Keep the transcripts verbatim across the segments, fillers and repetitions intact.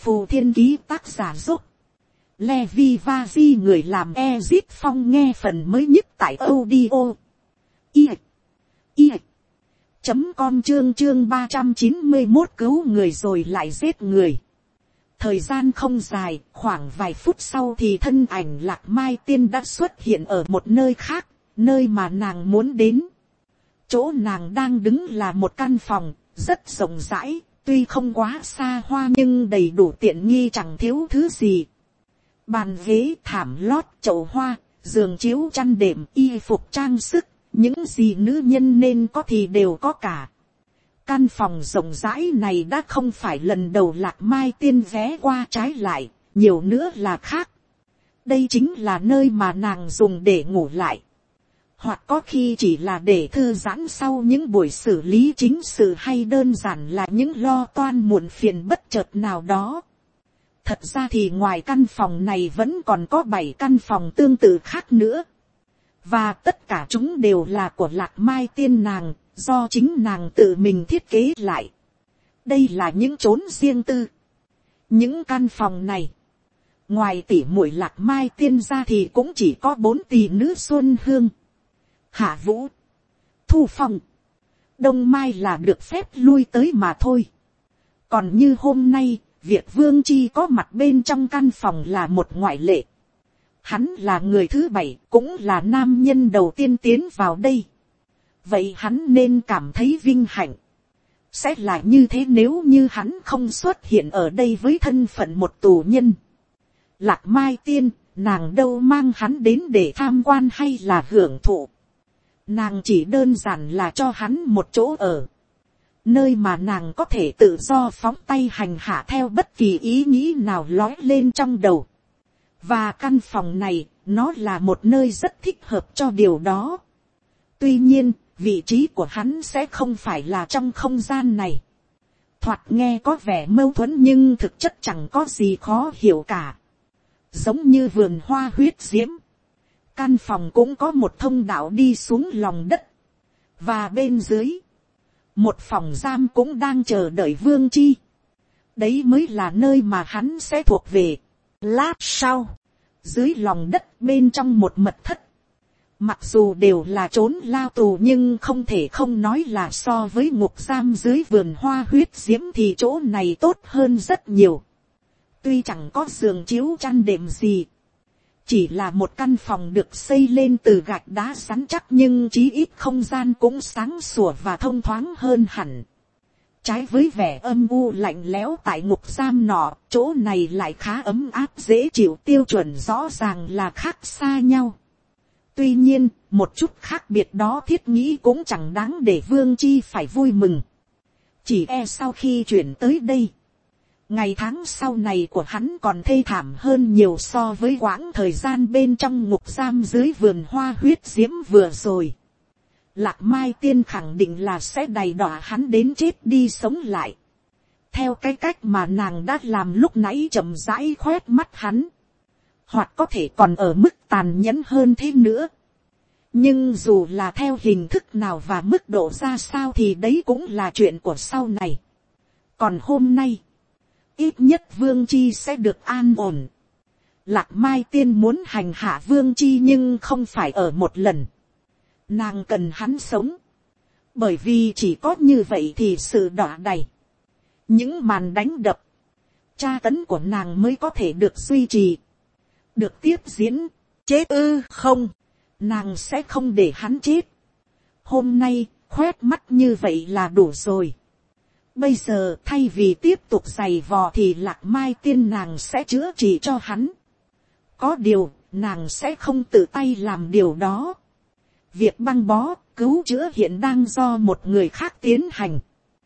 Phù Thiên Ký tác giả giúp. Levi Vazi người làm Ezit Phong nghe phần mới nhất tại audio. I. I. Chấm com chương chương ba trăm chín mươi một cứu người rồi lại giết người. Thời gian không dài, khoảng vài phút sau thì thân ảnh Lạc Mai Tiên đã xuất hiện ở một nơi khác, nơi mà nàng muốn đến. Chỗ nàng đang đứng là một căn phòng, rất rộng rãi, tuy không quá xa hoa nhưng đầy đủ tiện nghi chẳng thiếu thứ gì. Bàn ghế, thảm lót, chậu hoa, giường chiếu chăn đệm, y phục trang sức, những gì nữ nhân nên có thì đều có cả. Căn phòng rộng rãi này đã không phải lần đầu Lạc Mai Tiên ghé qua, trái lại, nhiều nữa là khác. Đây chính là nơi mà nàng dùng để ngủ lại. Hoặc có khi chỉ là để thư giãn sau những buổi xử lý chính sự, hay đơn giản là những lo toan muộn phiền bất chợt nào đó. Thật ra thì ngoài căn phòng này vẫn còn có bảy căn phòng tương tự khác nữa. Và tất cả chúng đều là của Lạc Mai Tiên nàng, do chính nàng tự mình thiết kế lại. Đây là những chốn riêng tư. Những căn phòng này, ngoài tỷ muội Lạc Mai Tiên ra thì cũng chỉ có bốn tỷ nữ Xuân Hương, Hạ Vũ, Thu Phong, Đông Mai là được phép lui tới mà thôi. Còn như hôm nay, việc Vương Chi có mặt bên trong căn phòng là một ngoại lệ. Hắn là người thứ bảy, cũng là nam nhân đầu tiên tiến vào đây. Vậy hắn nên cảm thấy vinh hạnh. Sẽ là như thế nếu như hắn không xuất hiện ở đây với thân phận một tù nhân. Lạc Mai Tiên, nàng đâu mang hắn đến để tham quan hay là hưởng thụ. Nàng chỉ đơn giản là cho hắn một chỗ ở. Nơi mà nàng có thể tự do phóng tay hành hạ theo bất kỳ ý nghĩ nào lói lên trong đầu. Và căn phòng này, nó là một nơi rất thích hợp cho điều đó. Tuy nhiên, vị trí của hắn sẽ không phải là trong không gian này. Thoạt nghe có vẻ mâu thuẫn nhưng thực chất chẳng có gì khó hiểu cả. Giống như vườn hoa huyết diễm. Căn phòng cũng có một thông đạo đi xuống lòng đất. Và bên dưới, một phòng giam cũng đang chờ đợi Vương Chi. Đấy mới là nơi mà hắn sẽ thuộc về. Lát sau, dưới lòng đất bên trong một mật thất. Mặc dù đều là trốn lao tù nhưng không thể không nói là so với ngục giam dưới vườn hoa huyết diễm thì chỗ này tốt hơn rất nhiều. Tuy chẳng có giường chiếu chăn đệm gì. Chỉ là một căn phòng được xây lên từ gạch đá rắn chắc nhưng chí ít không gian cũng sáng sủa và thông thoáng hơn hẳn. Trái với vẻ âm u lạnh lẽo tại ngục giam nọ, chỗ này lại khá ấm áp dễ chịu, tiêu chuẩn rõ ràng là khác xa nhau. Tuy nhiên, một chút khác biệt đó thiết nghĩ cũng chẳng đáng để Vương Chi phải vui mừng. Chỉ e sau khi chuyển tới đây, ngày tháng sau này của hắn còn thê thảm hơn nhiều so với quãng thời gian bên trong ngục giam dưới vườn hoa huyết diễm vừa rồi. Lạc Mai Tiên khẳng định là sẽ đày đọa hắn đến chết đi sống lại. Theo cái cách mà nàng đã làm lúc nãy, chậm rãi khoét mắt hắn. Hoặc có thể còn ở mức tàn nhẫn hơn thế nữa. Nhưng dù là theo hình thức nào và mức độ ra sao thì đấy cũng là chuyện của sau này. Còn hôm nay, ít nhất Vương Chi sẽ được an ổn. Lạc Mai Tiên muốn hành hạ Vương Chi nhưng không phải ở một lần. Nàng cần hắn sống. Bởi vì chỉ có như vậy thì sự đọa đày, những màn đánh đập, tra tấn của nàng mới có thể được duy trì, được tiếp diễn. Chết ư? Không, nàng sẽ không để hắn chết. Hôm nay, khoét mắt như vậy là đủ rồi. Bây giờ thay vì tiếp tục giày vò thì Lạc Mai Tiên nàng sẽ chữa trị cho hắn. Có điều, nàng sẽ không tự tay làm điều đó. Việc băng bó, cứu chữa hiện đang do một người khác tiến hành.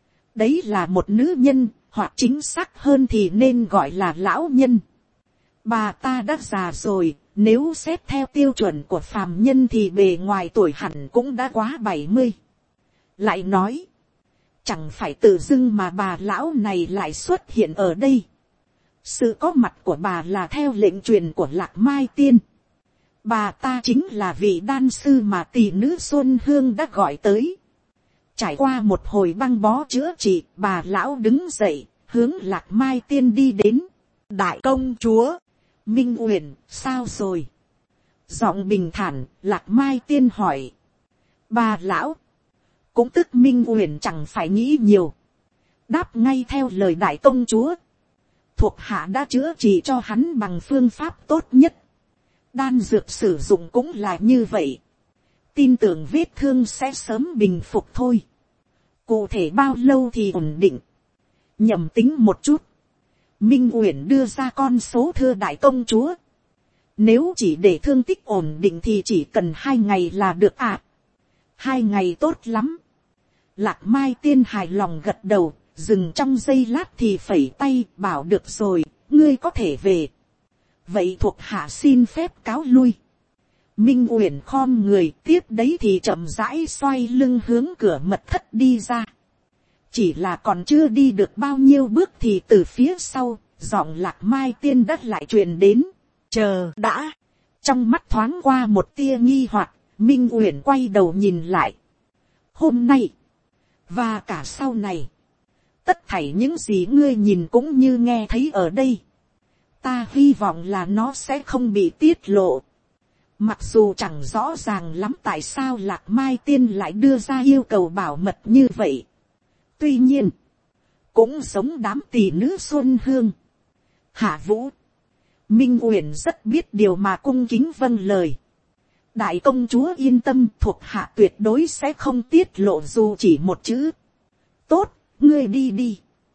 Đấy là một nữ nhân, hoặc chính xác hơn thì nên gọi là lão nhân. Bà ta đã già rồi, nếu xét theo tiêu chuẩn của phàm nhân thì bề ngoài tuổi hẳn cũng đã quá bảy mươi. Lại nói, chẳng phải tự dưng mà bà lão này lại xuất hiện ở đây. Sự có mặt của bà là theo lệnh truyền của Lạc Mai Tiên. Bà ta chính là vị đan sư mà tỷ nữ Xuân Hương đã gọi tới. Trải qua một hồi băng bó chữa trị, bà lão đứng dậy, hướng Lạc Mai Tiên đi đến. đại công chúa, Minh Uyển, sao rồi? Giọng bình thản, Lạc Mai Tiên hỏi. Bà lão, cũng tức Minh Uyển chẳng phải nghĩ nhiều, đáp ngay theo lời đại công chúa. Thuộc hạ đã chữa trị cho hắn bằng phương pháp tốt nhất. Đan dược sử dụng cũng là như vậy. Tin tưởng vết thương sẽ sớm bình phục thôi. Cụ thể bao lâu thì ổn định? Nhầm tính một chút. Minh Uyển đưa ra con số thưa đại công chúa. Nếu chỉ để thương tích ổn định thì chỉ cần hai ngày là được ạ. À? Hai ngày tốt lắm. Lạc Mai Tiên hài lòng gật đầu, dừng trong giây lát thì phẩy tay bảo được rồi, ngươi có thể về. Vậy thuộc hạ xin phép cáo lui. Minh Uyển khom người, tiếp đấy thì chậm rãi xoay lưng hướng cửa mật thất đi ra. Chỉ là còn chưa đi được bao nhiêu bước thì từ phía sau, giọng Lạc Mai Tiên đất lại truyền đến. Chờ đã. Trong mắt thoáng qua một tia nghi hoặc, Minh Uyển quay đầu nhìn lại. Hôm nay, và cả sau này, tất thảy những gì ngươi nhìn cũng như nghe thấy ở đây. Ta hy vọng là nó sẽ không bị tiết lộ. Mặc dù chẳng rõ ràng lắm tại sao Lạc Mai Tiên lại đưa ra yêu cầu bảo mật như vậy. Tuy nhiên, cũng giống đám tỷ nữ Xuân Hương, Hạ Vũ, Minh Uyển rất biết điều mà cung kính vâng lời. Đại công chúa yên tâm, thuộc hạ tuyệt đối sẽ không tiết lộ dù chỉ một chữ. Tốt, ngươi đi đi.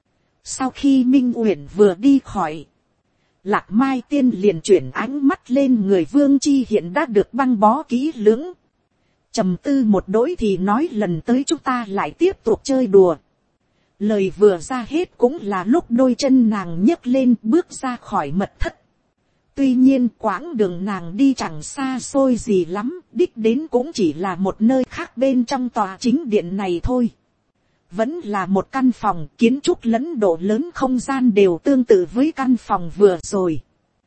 Sau khi Minh Uyển vừa đi khỏi, Lạc Mai Tiên liền chuyển ánh mắt lên người Vương Chi Hiện đã được băng bó kỹ lưỡng. Trầm tư một đỗi thì nói lần tới chúng ta lại tiếp tục chơi đùa. Lời vừa ra hết cũng là lúc đôi chân nàng nhấc lên bước ra khỏi mật thất. Tuy nhiên quãng đường nàng đi chẳng xa xôi gì lắm, đích đến cũng chỉ là một nơi khác bên trong tòa chính điện này thôi. Vẫn là một căn phòng, kiến trúc lẫn độ lớn không gian đều tương tự với căn phòng vừa rồi.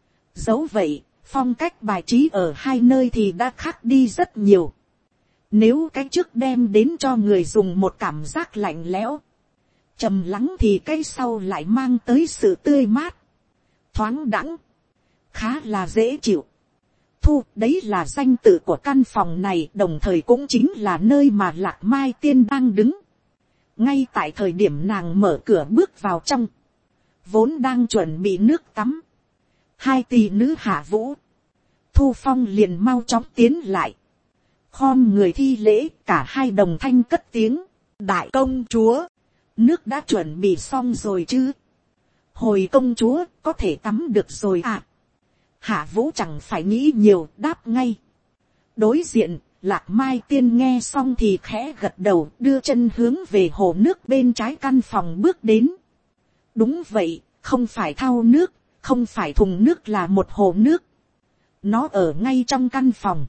Dẫu vậy, phong cách bài trí ở hai nơi thì đã khác đi rất nhiều. Nếu cái trước đem đến cho người dùng một cảm giác lạnh lẽo, trầm lắng thì cái sau lại mang tới sự tươi mát, thoáng đãng, khá là dễ chịu. Thu, đấy là danh tự của căn phòng này, đồng thời cũng chính là nơi mà Lạc Mai Tiên đang đứng. Ngay tại thời điểm nàng mở cửa bước vào trong, vốn đang chuẩn bị nước tắm, hai tỷ nữ Hạ Vũ, Thu Phong liền mau chóng tiến lại, khom người thi lễ, cả hai đồng thanh cất tiếng. Đại công chúa, nước đã chuẩn bị xong rồi chứ? Hồi công chúa, có thể tắm được rồi à? Hạ Vũ chẳng phải nghĩ nhiều, đáp ngay. Đối diện, Lạc Mai Tiên nghe xong thì khẽ gật đầu, đưa chân hướng về hồ nước bên trái căn phòng bước đến. Đúng vậy, không phải thau nước, không phải thùng nước, là một hồ nước. Nó ở ngay trong căn phòng.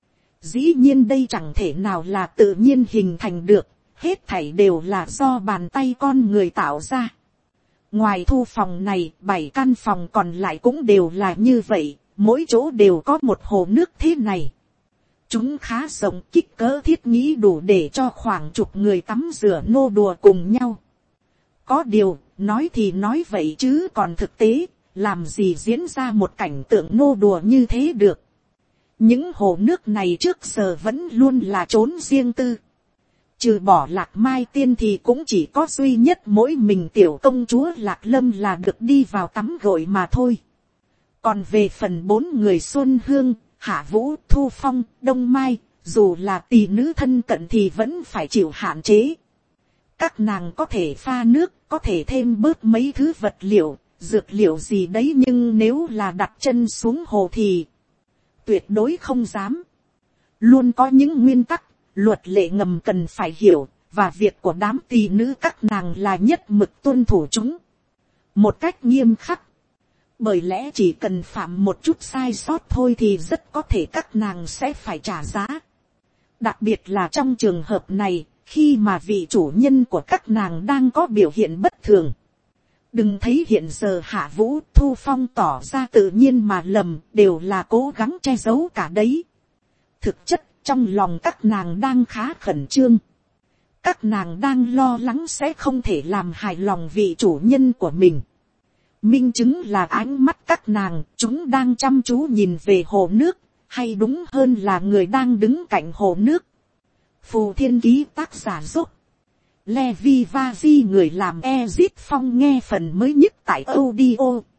Dĩ nhiên đây chẳng thể nào là tự nhiên hình thành được, hết thảy đều là do bàn tay con người tạo ra. Ngoài Thu phòng này, bảy căn phòng còn lại cũng đều là như vậy, mỗi chỗ đều có một hồ nước thế này. Chúng khá rộng, kích cỡ thiết nghĩ đủ để cho khoảng chục người tắm rửa nô đùa cùng nhau. Có điều, nói thì nói vậy chứ còn thực tế, làm gì diễn ra một cảnh tượng nô đùa như thế được. Những hồ nước này trước giờ vẫn luôn là trốn riêng tư. Trừ bỏ Lạc Mai Tiên thì cũng chỉ có duy nhất mỗi mình tiểu công chúa Lạc Lâm là được đi vào tắm gội mà thôi. Còn về phần bốn người Xuân Hương, Hạ Vũ, Thu Phong, Đông Mai, dù là tỷ nữ thân cận thì vẫn phải chịu hạn chế. Các nàng có thể pha nước, có thể thêm bớt mấy thứ vật liệu, dược liệu gì đấy, nhưng nếu là đặt chân xuống hồ thì tuyệt đối không dám. Luôn có những nguyên tắc, luật lệ ngầm cần phải hiểu, và việc của đám tỷ nữ các nàng là nhất mực tuân thủ chúng một cách nghiêm khắc. Bởi lẽ chỉ cần phạm một chút sai sót thôi thì rất có thể các nàng sẽ phải trả giá. Đặc biệt là trong trường hợp này, khi mà vị chủ nhân của các nàng đang có biểu hiện bất thường. Đừng thấy hiện giờ Hạ Vũ, Thu Phong tỏ ra tự nhiên mà lầm, đều là cố gắng che giấu cả đấy. Thực chất, trong lòng các nàng đang khá khẩn trương. Các nàng đang lo lắng sẽ không thể làm hài lòng vị chủ nhân của mình. Minh chứng là ánh mắt các nàng, chúng đang chăm chú nhìn về hồ nước, hay đúng hơn là người đang đứng cạnh hồ nước. Phù Thiên Ký tác giả dốc. Levi Vazi người làm Ezit Phong nghe phần mới nhất tại audio.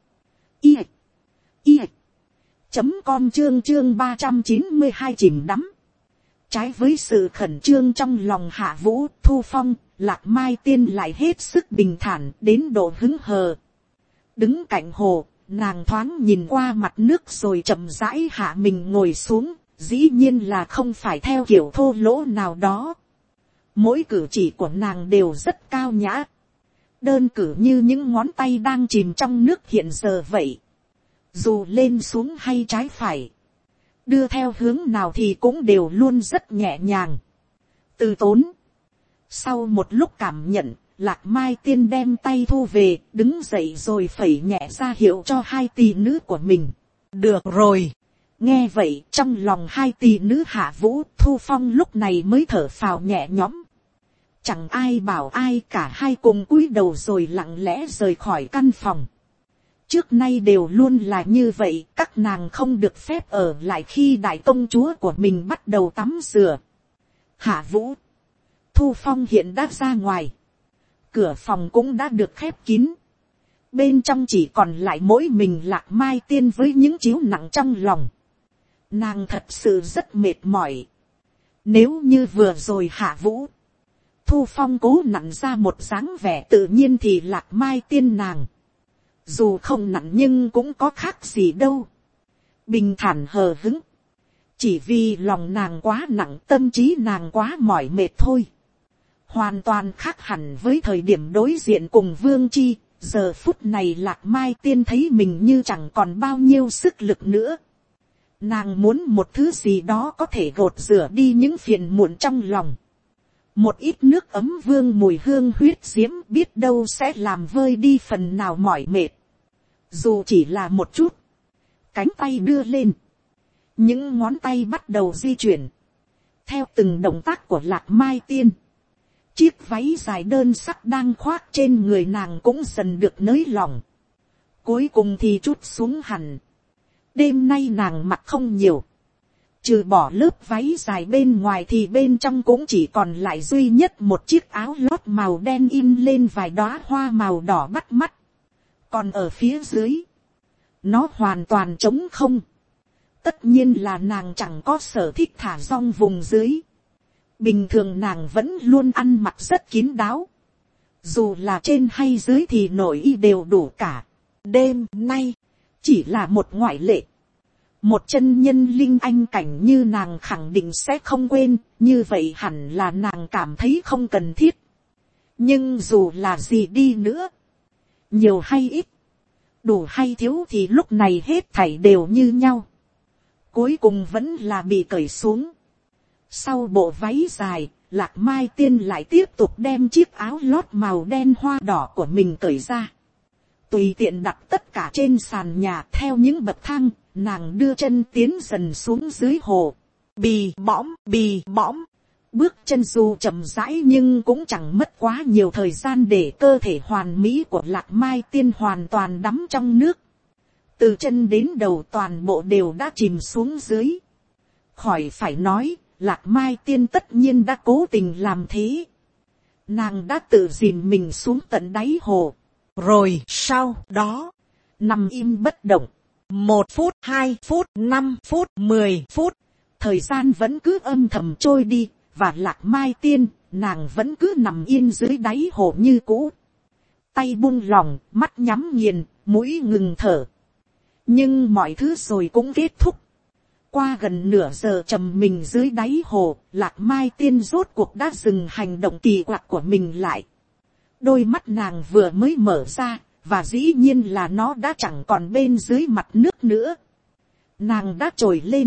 I. I. Chấm com chương chương ba trăm chín mươi hai chìm đắm. Trái với sự khẩn trương trong lòng Hạ Vũ, Thu Phong, Lạc Mai Tiên lại hết sức bình thản đến độ hứng hờ. Đứng cạnh hồ, nàng thoáng nhìn qua mặt nước rồi chậm rãi hạ mình ngồi xuống, dĩ nhiên là không phải theo kiểu thô lỗ nào đó. Mỗi cử chỉ của nàng đều rất cao nhã. Đơn cử như những ngón tay đang chìm trong nước hiện giờ vậy. Dù lên xuống hay trái phải, đưa theo hướng nào thì cũng đều luôn rất nhẹ nhàng, từ tốn. Sau một lúc cảm nhận, Lạc Mai Tiên đem tay thu về, đứng dậy rồi phẩy nhẹ ra hiệu cho hai tỷ nữ của mình. Được rồi. Nghe vậy, trong lòng hai tỷ nữ Hạ Vũ, Thu Phong lúc này mới thở phào nhẹ nhõm. Chẳng ai bảo ai cả, hai cùng cúi đầu rồi lặng lẽ rời khỏi căn phòng. Trước nay đều luôn là như vậy, các nàng không được phép ở lại khi đại công chúa của mình bắt đầu tắm rửa. Hạ Vũ, Thu Phong hiện đã ra ngoài. Cửa phòng cũng đã được khép kín. Bên trong chỉ còn lại mỗi mình Lạc Mai Tiên với những chiếu nặng trong lòng. Nàng thật sự rất mệt mỏi. Nếu như vừa rồi Hạ Vũ, Thu Phong cố nặn ra một dáng vẻ tự nhiên thì Lạc Mai Tiên nàng, dù không nặng nhưng cũng có khác gì đâu. Bình thản hờ hứng. Chỉ vì lòng nàng quá nặng, tâm trí nàng quá mỏi mệt thôi. Hoàn toàn khác hẳn với thời điểm đối diện cùng Vương Chi. Giờ phút này Lạc Mai Tiên thấy mình như chẳng còn bao nhiêu sức lực nữa. Nàng muốn một thứ gì đó có thể gột rửa đi những phiền muộn trong lòng. Một ít nước ấm vương mùi hương huyết diễm biết đâu sẽ làm vơi đi phần nào mỏi mệt. Dù chỉ là một chút. Cánh tay đưa lên. Những ngón tay bắt đầu di chuyển. Theo từng động tác của Lạc Mai Tiên, chiếc váy dài đơn sắc đang khoác trên người nàng cũng dần được nới lỏng. Cuối cùng thì trút xuống hẳn. Đêm nay nàng mặc không nhiều. Trừ bỏ lớp váy dài bên ngoài thì bên trong cũng chỉ còn lại duy nhất một chiếc áo lót màu đen in lên vài đóa hoa màu đỏ bắt mắt. Còn ở phía dưới, nó hoàn toàn trống không. Tất nhiên là nàng chẳng có sở thích thả rong vùng dưới. Bình thường nàng vẫn luôn ăn mặc rất kín đáo. Dù là trên hay dưới thì nội y đều đủ cả. Đêm nay, chỉ là một ngoại lệ. Một chân nhân linh anh cảnh như nàng khẳng định sẽ không quên, như vậy hẳn là nàng cảm thấy không cần thiết. Nhưng dù là gì đi nữa, nhiều hay ít, đủ hay thiếu thì lúc này hết thảy đều như nhau. Cuối cùng vẫn là bị cởi xuống. Sau bộ váy dài, Lạc Mai Tiên lại tiếp tục đem chiếc áo lót màu đen hoa đỏ của mình cởi ra. Tùy tiện đặt tất cả trên sàn nhà theo những bậc thang, nàng đưa chân tiến dần xuống dưới hồ. Bì bõm, bì bõm. Bước chân dù chậm rãi nhưng cũng chẳng mất quá nhiều thời gian để cơ thể hoàn mỹ của Lạc Mai Tiên hoàn toàn đắm trong nước. Từ chân đến đầu toàn bộ đều đã chìm xuống dưới. Khỏi phải nói, Lạc Mai Tiên tất nhiên đã cố tình làm thế. Nàng đã tự dìm mình xuống tận đáy hồ. Rồi sau đó, nằm im bất động. Một phút, hai phút, năm phút, mười phút. Thời gian vẫn cứ âm thầm trôi đi. Và Lạc Mai Tiên, nàng vẫn cứ nằm yên dưới đáy hồ như cũ. Tay buông lỏng, mắt nhắm nghiền, mũi ngừng thở. Nhưng mọi thứ rồi cũng kết thúc. Qua gần nửa giờ trầm mình dưới đáy hồ, Lạc Mai Tiên rốt cuộc đã dừng hành động kỳ quặc của mình lại. Đôi mắt nàng vừa mới mở ra, và dĩ nhiên là nó đã chẳng còn bên dưới mặt nước nữa. Nàng đã trồi lên.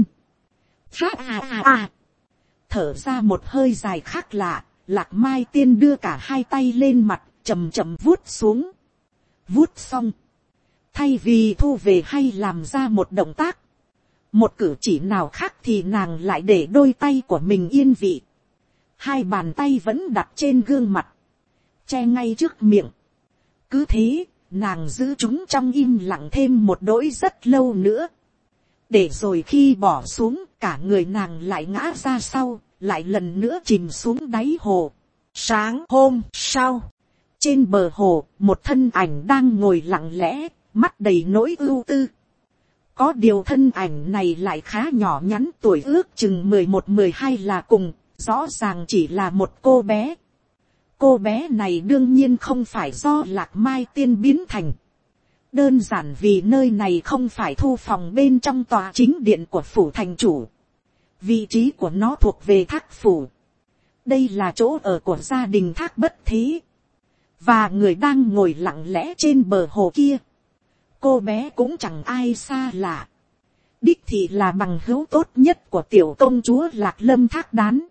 Ha à à à. Thở ra một hơi dài khác lạ, Lạc Mai Tiên đưa cả hai tay lên mặt, chậm chậm vuốt xuống. Vuốt xong. Thay vì thu về hay làm ra một động tác, một cử chỉ nào khác thì nàng lại để đôi tay của mình yên vị. Hai bàn tay vẫn đặt trên gương mặt, che ngay trước miệng. Cứ thế, nàng giữ chúng trong im lặng thêm một đỗi rất lâu nữa. Để rồi khi bỏ xuống, cả người nàng lại ngã ra sau, lại lần nữa chìm xuống đáy hồ. Sáng hôm sau, trên bờ hồ, một thân ảnh đang ngồi lặng lẽ, mắt đầy nỗi ưu tư. Có điều thân ảnh này lại khá nhỏ nhắn, tuổi ước chừng mười một mười hai là cùng, rõ ràng chỉ là một cô bé. Cô bé này đương nhiên không phải do Lạc Mai Tiên biến thành. Đơn giản vì nơi này không phải thu phòng bên trong tòa chính điện của phủ thành chủ. Vị trí của nó thuộc về Thác phủ. Đây là chỗ ở của gia đình Thác Bất Thế. Và người đang ngồi lặng lẽ trên bờ hồ kia, cô bé cũng chẳng ai xa lạ. Đích thị là bằng hữu tốt nhất của tiểu công chúa Lạc Lâm Thác Đán.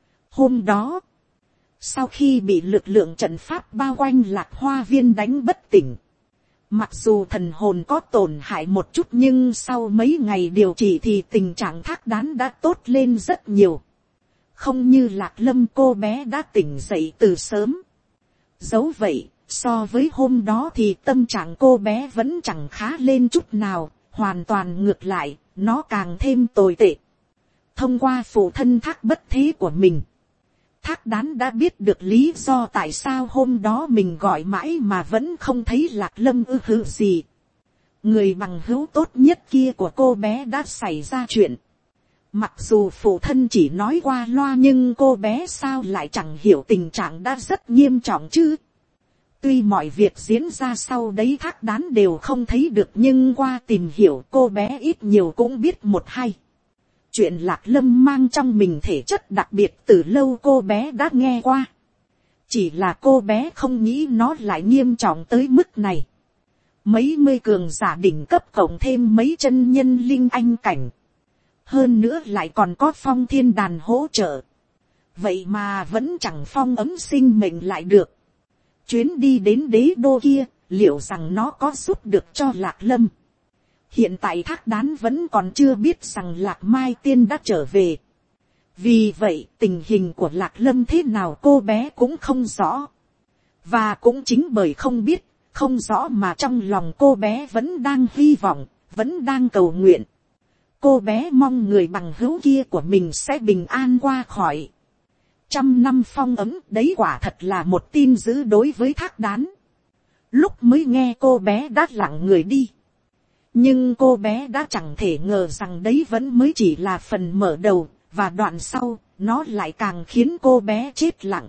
Hôm đó, sau khi bị lực lượng trận pháp bao quanh Lạc Hoa Viên đánh bất tỉnh, mặc dù thần hồn có tổn hại một chút, nhưng sau mấy ngày điều trị thì tình trạng Thác Đán đã tốt lên rất nhiều. Không như Lạc Lâm, cô bé đã tỉnh dậy từ sớm. Dẫu vậy, so với hôm đó thì tâm trạng cô bé vẫn chẳng khá lên chút nào, hoàn toàn ngược lại, nó càng thêm tồi tệ. Thông qua phụ thân Thác Bất Thế của mình, Thác Đán đã biết được lý do tại sao hôm đó mình gọi mãi mà vẫn không thấy Lạc Lâm ư hự gì. Người bằng hữu tốt nhất kia của cô bé đã xảy ra chuyện. Mặc dù phụ thân chỉ nói qua loa, nhưng cô bé sao lại chẳng hiểu tình trạng đã rất nghiêm trọng chứ. Tuy mọi việc diễn ra sau đấy Thác Đán đều không thấy được, nhưng qua tìm hiểu cô bé ít nhiều cũng biết một hai. Chuyện Lạc Lâm mang trong mình thể chất đặc biệt từ lâu cô bé đã nghe qua. Chỉ là cô bé không nghĩ nó lại nghiêm trọng tới mức này. Mấy mươi cường giả đỉnh cấp cộng thêm mấy chân nhân linh anh cảnh. Hơn nữa lại còn có Phong Thiên Đàn hỗ trợ. Vậy mà vẫn chẳng phong ấm sinh mệnh lại được. Chuyến đi đến đế đô kia, liệu rằng nó có giúp được cho Lạc Lâm? Hiện tại Thác Đán vẫn còn chưa biết rằng Lạc Mai Tiên đã trở về. Vì vậy tình hình của Lạc Lâm thế nào cô bé cũng không rõ. Và cũng chính bởi không biết, không rõ mà trong lòng cô bé vẫn đang hy vọng, vẫn đang cầu nguyện. Cô bé mong người bằng hữu kia của mình sẽ bình an qua khỏi. Trăm năm phong ấm, đấy quả thật là một tin dữ đối với Thác Đán. Lúc mới nghe cô bé đã lặng người đi. Nhưng cô bé đã chẳng thể ngờ rằng đấy vẫn mới chỉ là phần mở đầu, và đoạn sau, nó lại càng khiến cô bé chết lặng.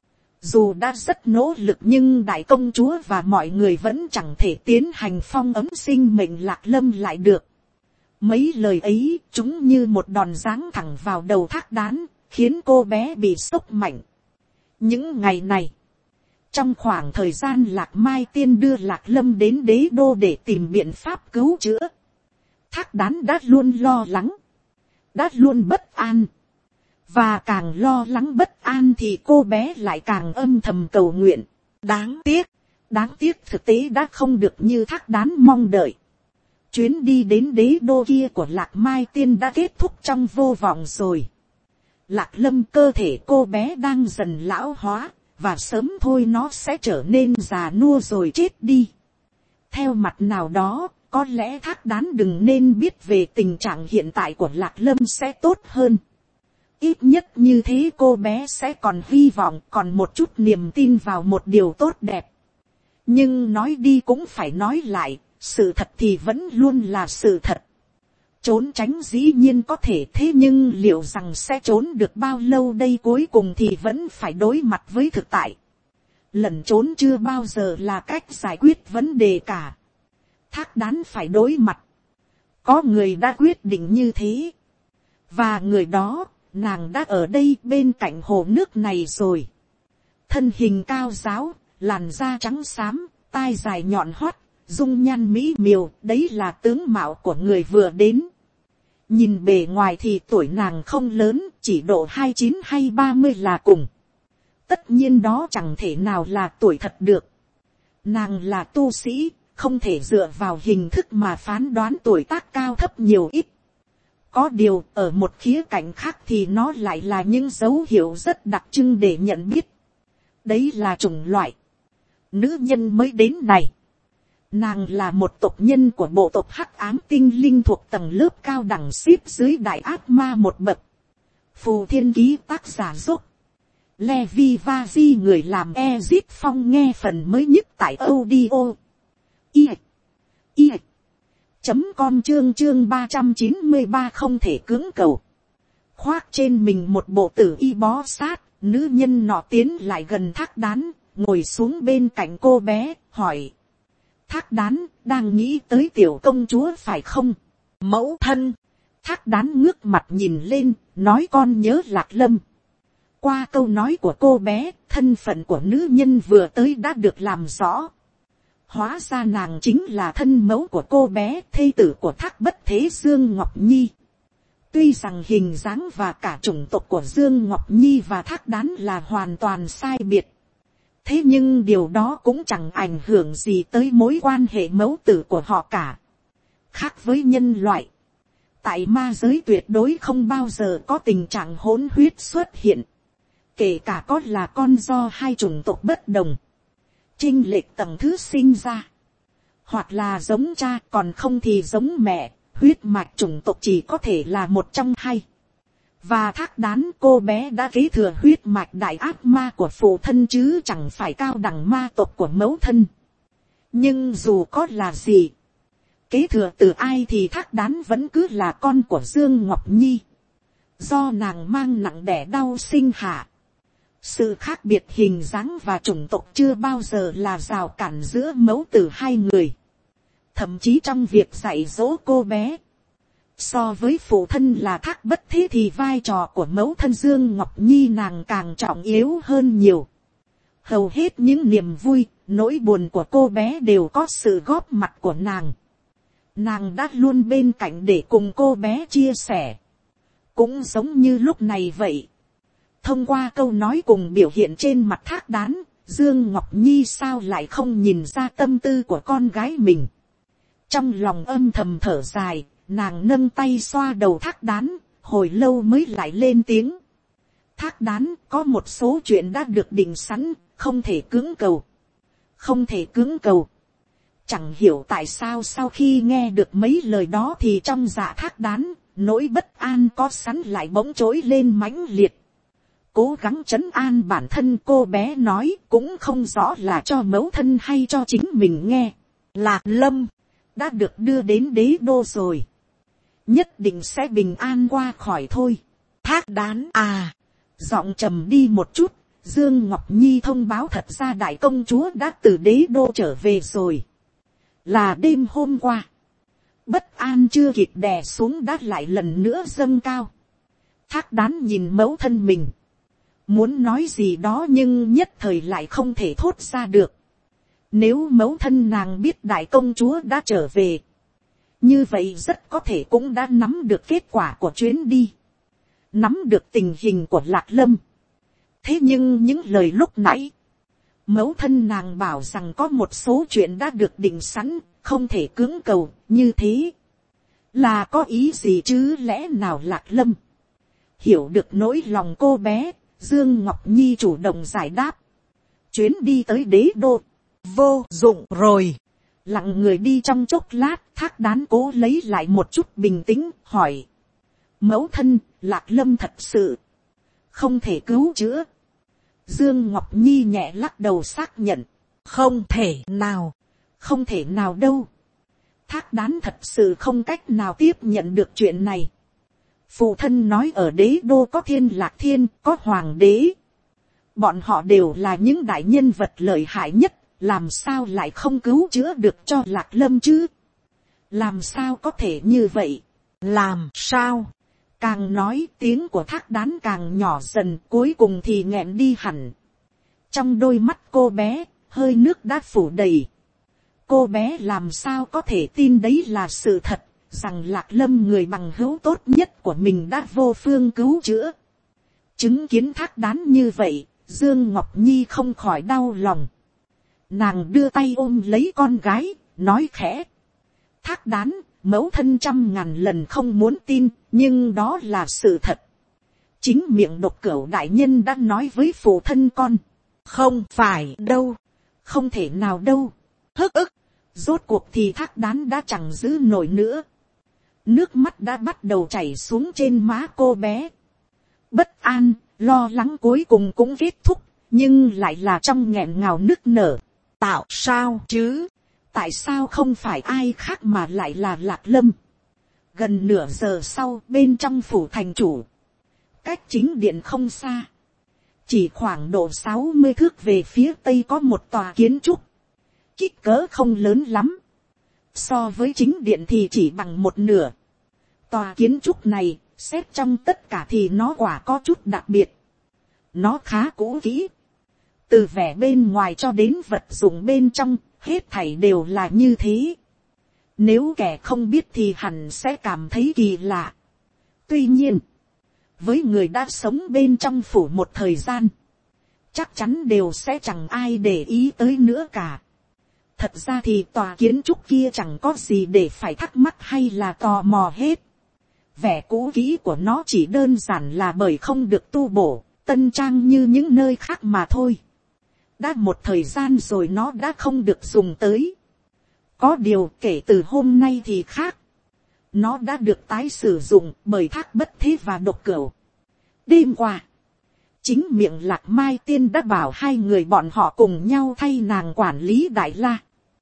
Dù đã rất nỗ lực nhưng đại công chúa và mọi người vẫn chẳng thể tiến hành phong ấm sinh mệnh Lạc Lâm lại được. Mấy lời ấy, chúng như một đòn giáng thẳng vào đầu Thác Đán, khiến cô bé bị sốc mạnh. Những ngày này, trong khoảng thời gian Lạc Mai Tiên đưa Lạc Lâm đến đế đô để tìm biện pháp cứu chữa, Thác Đán đã luôn lo lắng, đã luôn bất an. Và càng lo lắng bất an thì cô bé lại càng âm thầm cầu nguyện. Đáng tiếc, đáng tiếc thực tế đã không được như Thác Đán mong đợi. Chuyến đi đến đế đô kia của Lạc Mai Tiên đã kết thúc trong vô vọng rồi. Lạc Lâm, cơ thể cô bé đang dần lão hóa, và sớm thôi nó sẽ trở nên già nua rồi chết đi. Theo mặt nào đó, có lẽ Thác Đán đừng nên biết về tình trạng hiện tại của Lạc Lâm sẽ tốt hơn. Ít nhất như thế cô bé sẽ còn hy vọng, còn một chút niềm tin vào một điều tốt đẹp. Nhưng nói đi cũng phải nói lại, sự thật thì vẫn luôn là sự thật. Trốn tránh dĩ nhiên có thể, thế nhưng liệu rằng sẽ trốn được bao lâu đây, cuối cùng thì vẫn phải đối mặt với thực tại. Lẩn trốn chưa bao giờ là cách giải quyết vấn đề cả. Thác Đán phải đối mặt. Có người đã quyết định như thế. Và người đó, nàng đã ở đây bên cạnh hồ nước này rồi. Thân hình cao ráo, làn da trắng xám, tai dài nhọn hoắt, dung nhan mỹ miều, đấy là tướng mạo của người vừa đến. Nhìn bề ngoài thì tuổi nàng không lớn, chỉ độ hai mươi chín hay ba mươi là cùng. Tất nhiên đó chẳng thể nào là tuổi thật được. Nàng là tu sĩ, không thể dựa vào hình thức mà phán đoán tuổi tác cao thấp nhiều ít. Có điều, ở một khía cạnh khác thì nó lại là những dấu hiệu rất đặc trưng để nhận biết. Đấy là chủng loại nữ nhân mới đến này. Nàng là một tộc nhân của bộ tộc hắc ám tinh linh thuộc tầng lớp cao đẳng xếp dưới đại ác ma một bậc. Phù thiên ký tác giả dốc. Levi Vazi người làm Ezit Phong nghe phần mới nhất tại audio. I. I. Chấm com chương chương ba trăm chín mươi ba không thể cưỡng cầu. Khoác trên mình một bộ tử y bó sát, nữ nhân nọ tiến lại gần thác đán, ngồi xuống bên cạnh cô bé, hỏi. Thác đán, đang nghĩ tới tiểu công chúa phải không? Mẫu thân. Thác đán ngước mặt nhìn lên, nói con nhớ Lạc Lâm. Qua câu nói của cô bé, thân phận của nữ nhân vừa tới đã được làm rõ. Hóa ra nàng chính là thân mẫu của cô bé, thê tử của Thác Bất Thế Dương Ngọc Nhi. Tuy rằng hình dáng và cả chủng tộc của Dương Ngọc Nhi và Thác Đán là hoàn toàn sai biệt. Thế nhưng điều đó cũng chẳng ảnh hưởng gì tới mối quan hệ mẫu tử của họ cả. Khác với nhân loại, tại ma giới tuyệt đối không bao giờ có tình trạng hỗn huyết xuất hiện. Kể cả có là con do hai chủng tộc bất đồng, chênh lệch tầng thứ sinh ra, hoặc là giống cha còn không thì giống mẹ, huyết mạch chủng tộc chỉ có thể là một trong hai. Và Thác Đán cô bé đã kế thừa huyết mạch đại ác ma của phụ thân chứ chẳng phải cao đẳng ma tộc của mẫu thân. Nhưng dù có là gì, kế thừa từ ai thì Thác Đán vẫn cứ là con của Dương Ngọc Nhi, do nàng mang nặng đẻ đau sinh hạ. Sự khác biệt hình dáng và chủng tộc chưa bao giờ là rào cản giữa mẫu tử hai người. Thậm chí trong việc dạy dỗ cô bé, so với phụ thân là Thác Bất Thế thì vai trò của mẫu thân Dương Ngọc Nhi nàng càng trọng yếu hơn nhiều. Hầu hết những niềm vui, nỗi buồn của cô bé đều có sự góp mặt của nàng. Nàng đã luôn bên cạnh để cùng cô bé chia sẻ. Cũng giống như lúc này vậy. Thông qua câu nói cùng biểu hiện trên mặt Thác Đán, Dương Ngọc Nhi sao lại không nhìn ra tâm tư của con gái mình. Trong lòng âm thầm thở dài, nàng nâng tay xoa đầu Thác Đán, hồi lâu mới lại lên tiếng. Thác Đán, có một số chuyện đã được định sẵn, không thể cưỡng cầu. Không thể cưỡng cầu. Chẳng hiểu tại sao sau khi nghe được mấy lời đó thì trong dạ Thác Đán, nỗi bất an có sẵn lại bỗng trỗi lên mãnh liệt. Cố gắng trấn an bản thân, cô bé nói cũng không rõ là cho mẫu thân hay cho chính mình nghe. Lạc Lâm đã được đưa đến đế đô rồi, nhất định sẽ bình an qua khỏi thôi. Thác Đán à, giọng trầm đi một chút, Dương Ngọc Nhi thông báo thật ra đại công chúa đã từ đế đô trở về rồi. Là đêm hôm qua. Bất an chưa kịp đè xuống đã lại lần nữa dâng cao. Thác Đán nhìn mẫu thân mình, muốn nói gì đó nhưng nhất thời lại không thể thốt ra được. Nếu mẫu thân nàng biết đại công chúa đã trở về, như vậy rất có thể cũng đã nắm được kết quả của chuyến đi, nắm được tình hình của Lạc Lâm. Thế nhưng những lời lúc nãy, mẫu thân nàng bảo rằng có một số chuyện đã được định sẵn, không thể cưỡng cầu, như thế là có ý gì chứ? Lẽ nào Lạc Lâm hiểu được nỗi lòng cô bé? Dương Ngọc Nhi chủ động giải đáp. Chuyến đi tới đế đô vô dụng rồi. Lặng người đi trong chốc lát, Thác Đán cố lấy lại một chút bình tĩnh, hỏi. Mẫu thân, Lạc Lâm thật sự không thể cứu chữa? Dương Ngọc Nhi nhẹ lắc đầu xác nhận. Không thể nào. Không thể nào đâu. Thác Đán thật sự không cách nào tiếp nhận được chuyện này. Phụ thân nói ở đế đô có Thiên Lạc Thiên, có Hoàng đế. Bọn họ đều là những đại nhân vật lợi hại nhất, làm sao lại không cứu chữa được cho Lạc Lâm chứ? Làm sao có thể như vậy? Làm sao? Càng nói tiếng của Thác Đán càng nhỏ dần, cuối cùng thì nghẹn đi hẳn. Trong đôi mắt cô bé, hơi nước đã phủ đầy. Cô bé làm sao có thể tin đấy là sự thật, rằng Lạc Lâm người bằng hữu tốt nhất của mình đã vô phương cứu chữa. Chứng kiến Thác Đán như vậy, Dương Ngọc Nhi không khỏi đau lòng. Nàng đưa tay ôm lấy con gái, nói khẽ. Thác Đán, mẫu thân trăm ngàn lần không muốn tin, nhưng đó là sự thật. Chính miệng Độc Cửu đại nhân đã nói với phụ thân con. Không phải đâu, không thể nào đâu. Hức ức, Rốt cuộc thì thác đán đã chẳng giữ nổi nữa. Nước mắt đã bắt đầu chảy xuống trên má cô bé. Bất an, lo lắng cuối cùng cũng kết thúc, nhưng lại là trong nghẹn ngào nức nở. Tạo sao chứ? Tại sao không phải ai khác mà lại là Lạc Lâm? Gần nửa giờ sau, bên trong phủ thành chủ, cách chính điện không xa, chỉ khoảng độ sáu mươi thước về phía tây có một tòa kiến trúc, kích cỡ không lớn lắm, so với chính điện thì chỉ bằng một nửa. Tòa kiến trúc này, xét trong tất cả thì nó quả có chút đặc biệt. Nó khá cũ kỹ, từ vẻ bên ngoài cho đến vật dụng bên trong, hết thảy đều là như thế. Nếu kẻ không biết thì hẳn sẽ cảm thấy kỳ lạ. Tuy nhiên, với người đã sống bên trong phủ một thời gian, chắc chắn đều sẽ chẳng ai để ý tới nữa cả. Thật ra thì tòa kiến trúc kia chẳng có gì để phải thắc mắc hay là tò mò hết. Vẻ cũ kỹ của nó chỉ đơn giản là bởi không được tu bổ, tân trang như những nơi khác mà thôi. Đã một thời gian rồi nó đã không được dùng tới. Có điều kể từ hôm nay thì khác. Nó đã được tái sử dụng bởi Thác Bất Thế và Độc Cửu. Đêm qua, chính miệng Lạc Mai Tiên đã bảo hai người bọn họ cùng nhau thay nàng quản lý Đại La.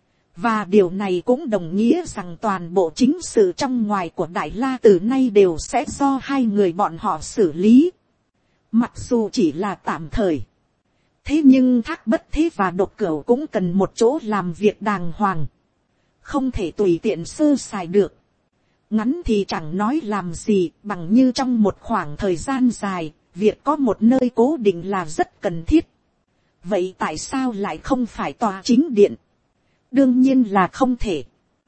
Và điều này cũng đồng nghĩa rằng toàn bộ chính sự trong ngoài của Đại La từ nay đều sẽ do hai người bọn họ xử lý. Mặc dù chỉ là tạm thời. Thế nhưng Thác Bất Thế và Độc Cửu cũng cần một chỗ làm việc đàng hoàng. Không thể tùy tiện sơ sài được. Ngắn thì chẳng nói làm gì, bằng như trong một khoảng thời gian dài, việc có một nơi cố định là rất cần thiết. Vậy tại sao lại không phải tòa chính điện? Đương nhiên là không thể.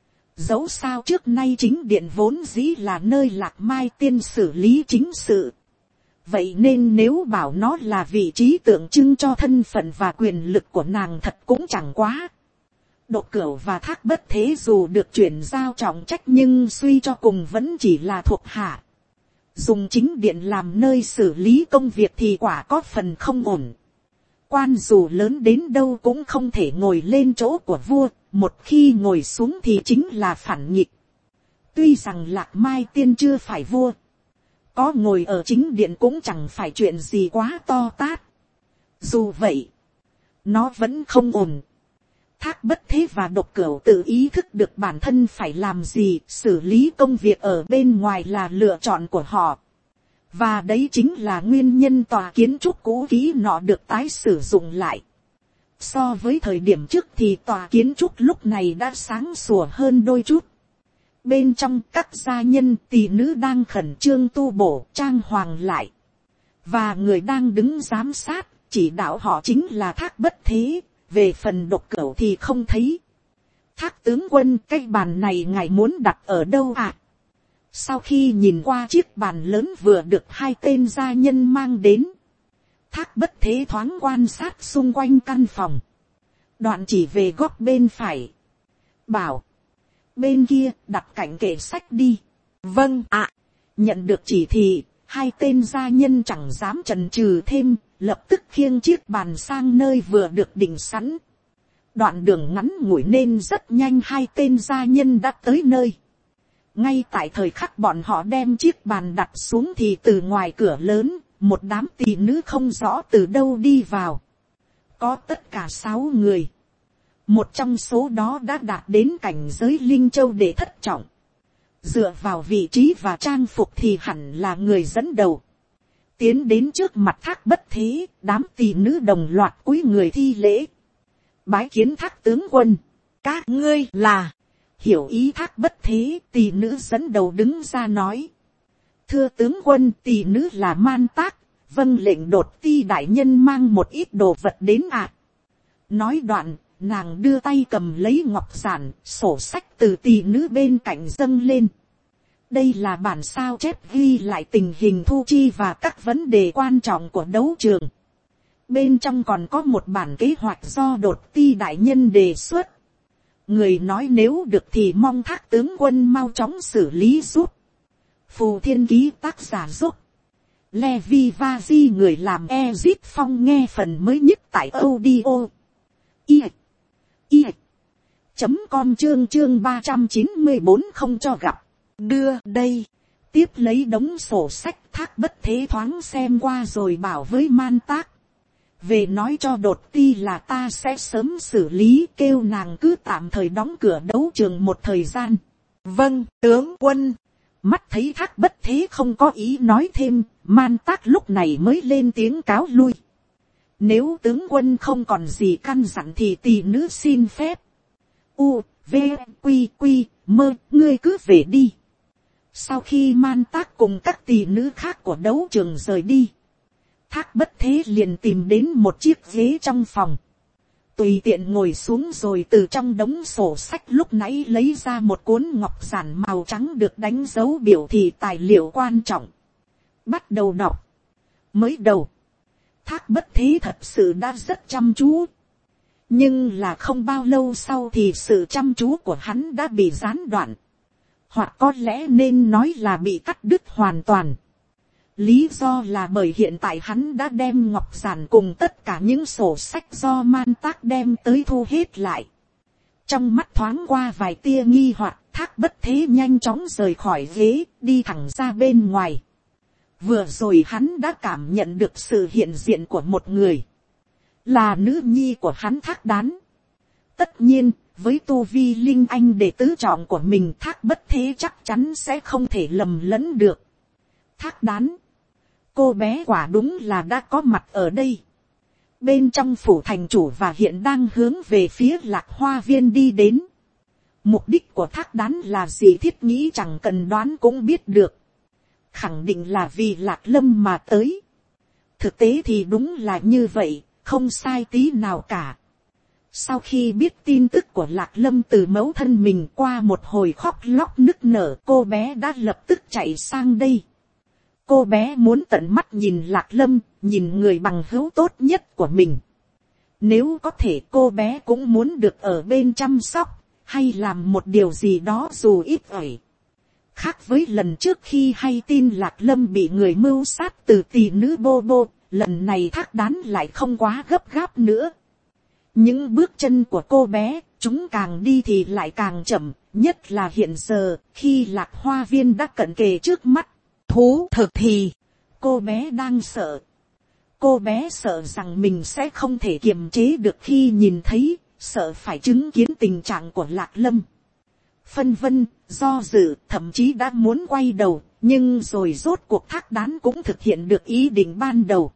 Dẫu sao trước nay chính điện vốn dĩ là nơi Lạc Mai Tiên xử lý chính sự. Vậy nên nếu bảo nó là vị trí tượng trưng cho thân phận và quyền lực của nàng thật cũng chẳng quá. Độc Cửu và Thác Bất Thế dù được chuyển giao trọng trách nhưng suy cho cùng vẫn chỉ là thuộc hạ. Dùng chính điện làm nơi xử lý công việc thì quả có phần không ổn. Quan dù lớn đến đâu cũng không thể ngồi lên chỗ của vua, một khi ngồi xuống thì chính là phản nghịch. Tuy rằng Lạc Mai Tiên chưa phải vua, có ngồi ở chính điện cũng chẳng phải chuyện gì quá to tát. Dù vậy, nó vẫn không ổn. Thác Bất Thế và Độc Cửu tự ý thức được bản thân phải làm gì, xử lý công việc ở bên ngoài là lựa chọn của họ. Và đấy chính là nguyên nhân tòa kiến trúc cũ kỹ nọ được tái sử dụng lại. So với thời điểm trước thì tòa kiến trúc lúc này đã sáng sủa hơn đôi chút. Bên trong các gia nhân tỷ nữ đang khẩn trương tu bổ trang hoàng lại. Và người đang đứng giám sát, chỉ đạo họ chính là Thác Bất Thế. Về phần Độc Cửu thì không thấy. Thác tướng quân, cái bàn này ngài muốn đặt ở đâu ạ? À? Sau khi nhìn qua chiếc bàn lớn vừa được hai tên gia nhân mang đến, Thác Bất Thế thoáng quan sát xung quanh căn phòng. Đoạn chỉ về góc bên phải. Bảo, bên kia đặt cạnh kệ sách đi. Vâng ạ. Nhận được chỉ thị, hai tên gia nhân chẳng dám chần chừ thêm, lập tức khiêng chiếc bàn sang nơi vừa được định sẵn. Đoạn đường ngắn ngủi nên rất nhanh hai tên gia nhân đã tới nơi. Ngay tại thời khắc bọn họ đem chiếc bàn đặt xuống thì từ ngoài cửa lớn, một đám tỷ nữ không rõ từ đâu đi vào. Có tất cả sáu người. Một trong số đó đã đạt đến cảnh giới Linh Châu để thất trọng. Dựa vào vị trí và trang phục thì hẳn là người dẫn đầu. Tiến đến trước mặt Thác Bất Thế, đám tỷ nữ đồng loạt cúi người thi lễ. Bái kiến Thác tướng quân. Các ngươi là... Hiểu ý Thác Bất Thế, tỷ nữ dẫn đầu đứng ra nói. Thưa tướng quân, tỷ nữ là Man Tác, vâng lệnh Đột Ti đại nhân mang một ít đồ vật đến ạ. À. Nói đoạn, nàng đưa tay cầm lấy ngọc giản, sổ sách từ tỷ nữ bên cạnh dâng lên. Đây là bản sao chép ghi lại tình hình thu chi và các vấn đề quan trọng của đấu trường. Bên trong còn có một bản kế hoạch do Đột Ti đại nhân đề xuất. Người nói nếu được thì mong Thác tướng quân mau chóng xử lý giúp. Phù Thiên Ký tác giả giúp. Levi Vazi người làm Ezit Phong nghe phần mới nhất tại audio. I. I. chấm com chương chương ba trăm chín mươi bốn không cho gặp. Đưa đây. Tiếp lấy đống sổ sách, Thác Bất Thế thoáng xem qua rồi bảo với Man Tác. Về nói cho Đột Ti là ta sẽ sớm xử lý, kêu nàng cứ tạm thời đóng cửa đấu trường một thời gian. Vâng, tướng quân. Mắt thấy Thác Bất Thế không có ý nói thêm, Man Tác lúc này mới lên tiếng cáo lui. Nếu tướng quân không còn gì căn dặn thì tỷ nữ xin phép. U, V, Quy, Quy, Mơ, ngươi cứ về đi. Sau khi Man Tác cùng các tỷ nữ khác của đấu trường rời đi, Thác Bất Thế liền tìm đến một chiếc ghế trong phòng, tùy tiện ngồi xuống rồi từ trong đống sổ sách lúc nãy lấy ra một cuốn ngọc giản màu trắng được đánh dấu biểu thị tài liệu quan trọng. Bắt đầu đọc. Mới đầu, Thác Bất Thế thật sự đã rất chăm chú. Nhưng là không bao lâu sau thì sự chăm chú của hắn đã bị gián đoạn. Hoặc có lẽ nên nói là bị cắt đứt hoàn toàn. Lý do là bởi hiện tại hắn đã đem ngọc giản cùng tất cả những sổ sách do Man Tác đem tới thu hết lại. Trong mắt thoáng qua vài tia nghi hoặc, Thác Bất Thế nhanh chóng rời khỏi ghế, đi thẳng ra bên ngoài. Vừa rồi hắn đã cảm nhận được sự hiện diện của một người. Là nữ nhi của hắn Thác Đán. Tất nhiên, với tu vi linh anh đệ tứ trọng của mình, Thác Bất Thế chắc chắn sẽ không thể lầm lẫn được. Thác Đán. Cô bé quả đúng là đã có mặt ở đây. Bên trong phủ thành chủ và hiện đang hướng về phía Lạc Hoa Viên đi đến. Mục đích của Thác Đán là gì Thiết nghĩ chẳng cần đoán cũng biết được. Khẳng định là vì Lạc Lâm mà tới. Thực tế thì đúng là như vậy, không sai tí nào cả. Sau khi biết tin tức của Lạc Lâm từ mẫu thân mình, qua một hồi khóc lóc nức nở, cô bé đã lập tức chạy sang đây. Cô bé muốn tận mắt nhìn Lạc Lâm, nhìn người bằng hữu tốt nhất của mình. Nếu có thể cô bé cũng muốn được ở bên chăm sóc, hay làm một điều gì đó dù ít ỏi. Khác với lần trước khi hay tin Lạc Lâm bị người mưu sát từ tỷ nữ Bô Bô, lần này Thác Đán lại không quá gấp gáp nữa. Những bước chân của cô bé, chúng càng đi thì lại càng chậm, nhất là hiện giờ, khi Lạc Hoa Viên đã cận kề trước mắt. Thú thực thì, cô bé đang sợ. Cô bé sợ rằng mình sẽ không thể kiềm chế được khi nhìn thấy, sợ phải chứng kiến tình trạng của Lạc Lâm. Phân vân, do dự, thậm chí đã muốn quay đầu, nhưng rồi rốt cuộc Thác Đán cũng thực hiện được ý định ban đầu.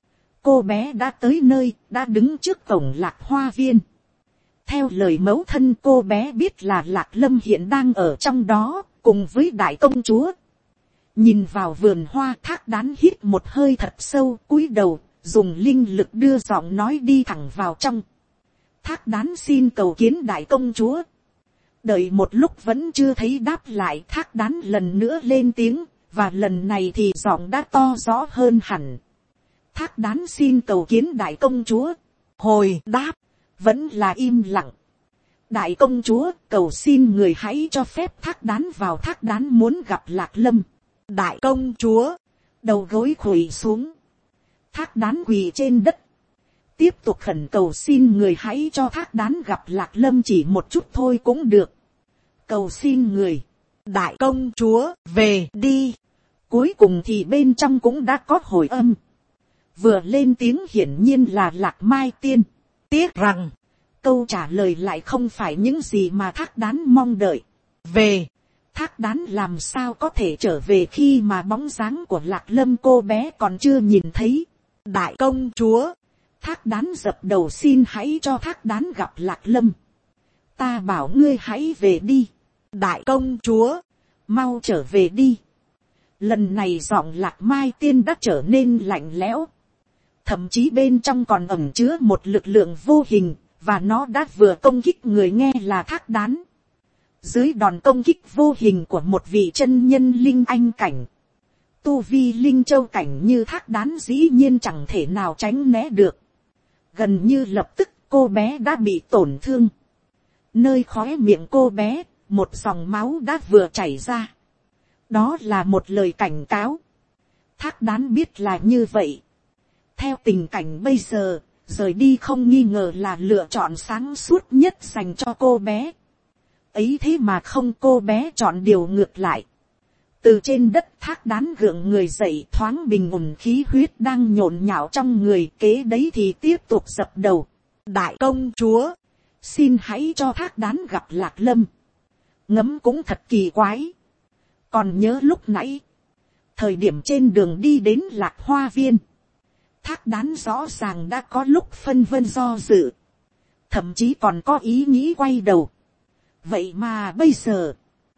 Cô bé đã tới nơi, đã đứng trước cổng Lạc Hoa Viên. Theo lời mẫu thân, cô bé biết là Lạc Lâm hiện đang ở trong đó, cùng với đại công chúa. Nhìn vào vườn hoa, Thác Đán hít một hơi thật sâu, cúi đầu, dùng linh lực đưa giọng nói đi thẳng vào trong. Thác Đán xin cầu kiến đại công chúa. Đợi một lúc vẫn chưa thấy đáp lại, Thác Đán lần nữa lên tiếng, và lần này thì giọng đã to rõ hơn hẳn. Thác Đán xin cầu kiến đại công chúa. Hồi đáp, vẫn là im lặng. Đại công chúa, cầu xin người hãy cho phép Thác Đán vào. Thác Đán muốn gặp Lạc Lâm. Đại công chúa, đầu gối khuỵu xuống. Thác Đán quỳ trên đất. Tiếp tục khẩn cầu xin người hãy cho Thác Đán gặp Lạc Lâm chỉ một chút thôi cũng được. Cầu xin người. Đại công chúa, về đi. Cuối cùng thì bên trong cũng đã có hồi âm. Vừa lên tiếng hiển nhiên là Lạc Mai Tiên. Tiếc rằng, câu trả lời lại không phải những gì mà Thác Đán mong đợi. Về. Thác Đán làm sao có thể trở về khi mà bóng dáng của Lạc Lâm cô bé còn chưa nhìn thấy. Đại công chúa. Thác Đán dập đầu xin hãy cho Thác Đán gặp Lạc Lâm. Ta bảo ngươi hãy về đi. Đại công chúa. Mau trở về đi. Lần này giọng Lạc Mai Tiên đã trở nên lạnh lẽo. Thậm chí bên trong còn ẩn chứa một lực lượng vô hình, và nó đã vừa công kích người nghe là Thác Đán. Dưới đòn công kích vô hình của một vị chân nhân linh anh cảnh, tu vi linh châu cảnh như Thác Đán dĩ nhiên chẳng thể nào tránh né được. Gần như lập tức cô bé đã bị tổn thương. Nơi khóe miệng cô bé, một dòng máu đã vừa chảy ra. Đó là một lời cảnh cáo. Thác Đán biết là như vậy. Theo tình cảnh bây giờ, Rời đi không nghi ngờ là lựa chọn sáng suốt nhất dành cho cô bé. Ấy thế mà không, cô bé chọn điều ngược lại. Từ trên đất thác đán gượng người dậy, thoáng bình ổn khí huyết đang nhộn nhạo trong người, kế đấy thì tiếp tục dập đầu. Đại công chúa, xin hãy cho thác đán gặp Lạc Lâm. Ngẫm cũng thật kỳ quái. Còn nhớ lúc nãy, thời điểm trên đường đi đến Lạc Hoa Viên, thác đán rõ ràng đã có lúc phân vân do dự, thậm chí còn có ý nghĩ quay đầu. Vậy mà bây giờ,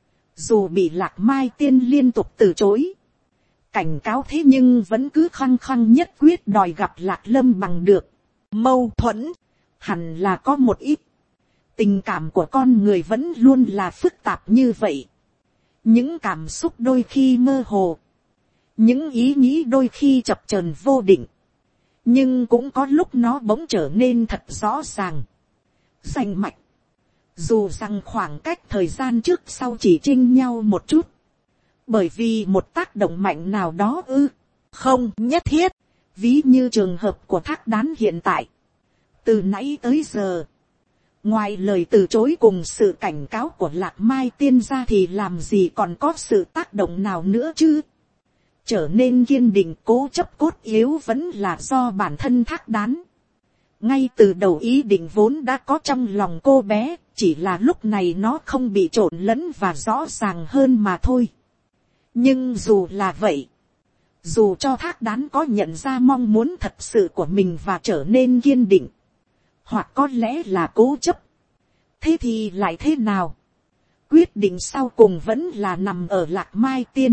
dù bị Lạc Mai Tiên liên tục từ chối, cảnh cáo thế nhưng vẫn cứ khăng khăng nhất quyết đòi gặp Lạc Lâm bằng được. Mâu thuẫn, hẳn là có một ít. Tình cảm của con người vẫn luôn là phức tạp như vậy. Những cảm xúc đôi khi mơ hồ, những ý nghĩ đôi khi chập chờn vô định, nhưng cũng có lúc nó bỗng trở nên thật rõ ràng, rành mạch. Dù rằng khoảng cách thời gian trước sau chỉ chênh nhau một chút, bởi vì một tác động mạnh nào đó ư, không nhất thiết. Ví như trường hợp của thác đán hiện tại, từ nãy tới giờ, ngoài lời từ chối cùng sự cảnh cáo của Lạc Mai Tiên ra thì làm gì còn có sự tác động nào nữa chứ. Trở nên kiên định cố chấp cốt yếu vẫn là do bản thân thác đán. Ngay từ đầu ý định vốn đã có trong lòng cô bé, chỉ là lúc này nó không bị trộn lẫn và rõ ràng hơn mà thôi. Nhưng dù là vậy, dù cho thác đán có nhận ra mong muốn thật sự của mình và trở nên kiên định, hoặc có lẽ là cố chấp, thế thì lại thế nào? Quyết định sau cùng vẫn là nằm ở Lạc Mai Tiên.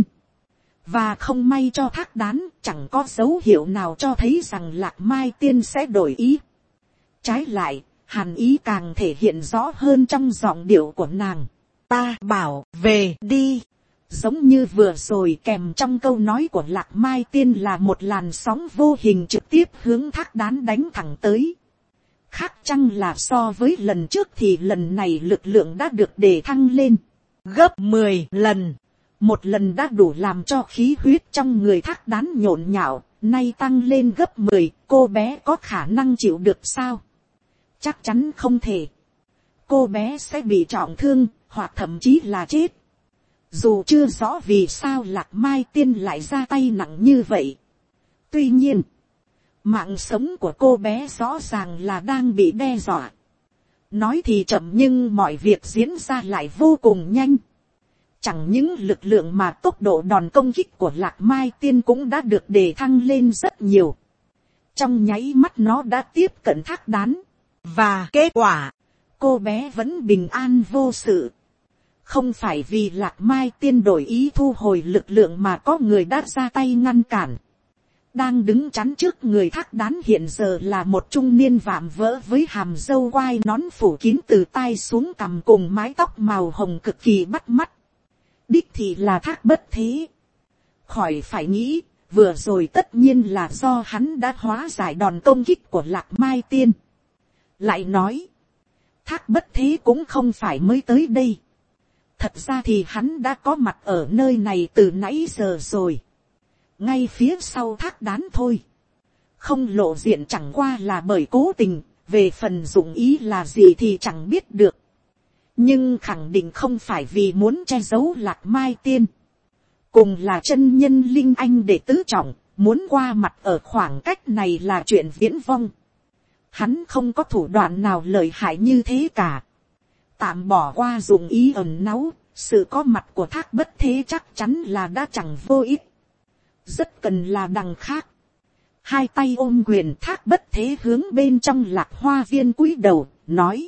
Và không may cho thác đán, chẳng có dấu hiệu nào cho thấy rằng Lạc Mai Tiên sẽ đổi ý. Trái lại, hàn ý càng thể hiện rõ hơn trong giọng điệu của nàng. Ta bảo về đi. Giống như vừa rồi kèm trong câu nói của Lạc Mai Tiên là một làn sóng vô hình trực tiếp hướng thác đán đánh thẳng tới. Khác chăng là so với lần trước thì lần này lực lượng đã được đề thăng lên gấp mười lần. Một lần đã đủ làm cho khí huyết trong người thác đán nhộn nhạo, nay tăng lên gấp mười, cô bé có khả năng chịu được sao? Chắc chắn không thể. Cô bé sẽ bị trọng thương, hoặc thậm chí là chết. Dù chưa rõ vì sao Lạc Mai Tiên lại ra tay nặng như vậy. Tuy nhiên, mạng sống của cô bé rõ ràng là đang bị đe dọa. Nói thì chậm nhưng mọi việc diễn ra lại vô cùng nhanh. Chẳng những lực lượng mà tốc độ đòn công kích của Lạc Mai Tiên cũng đã được đề thăng lên rất nhiều. Trong nháy mắt nó đã tiếp cận thác đán. Và kết quả, cô bé vẫn bình an vô sự. Không phải vì Lạc Mai Tiên đổi ý thu hồi lực lượng mà có người đã ra tay ngăn cản. Đang đứng chắn trước người thác đán hiện giờ là một trung niên vạm vỡ với hàm râu quai nón phủ kín từ tai xuống cằm cùng mái tóc màu hồng cực kỳ bắt mắt. Đích thì là Thác Bất Thế. Khỏi phải nghĩ, vừa rồi tất nhiên là do hắn đã hóa giải đòn công kích của Lạc Mai Tiên. Lại nói, Thác Bất Thế cũng không phải mới tới đây. Thật ra thì hắn đã có mặt ở nơi này từ nãy giờ rồi. Ngay phía sau thác đán thôi. Không lộ diện chẳng qua là bởi cố tình, về phần dụng ý là gì thì chẳng biết được. Nhưng khẳng định không phải vì muốn che giấu Lạc Mai Tiên. Cùng là chân nhân linh anh đệ tứ trọng, muốn qua mặt ở khoảng cách này là chuyện viễn vông. Hắn không có thủ đoạn nào lợi hại như thế cả. Tạm bỏ qua dụng ý ẩn náu, sự có mặt của Thác Bất Thế chắc chắn là đã chẳng vô ích. Rất cần là đằng khác. Hai tay ôm quyền, Thác Bất Thế hướng bên trong Lạc Hoa Viên cúi đầu, nói.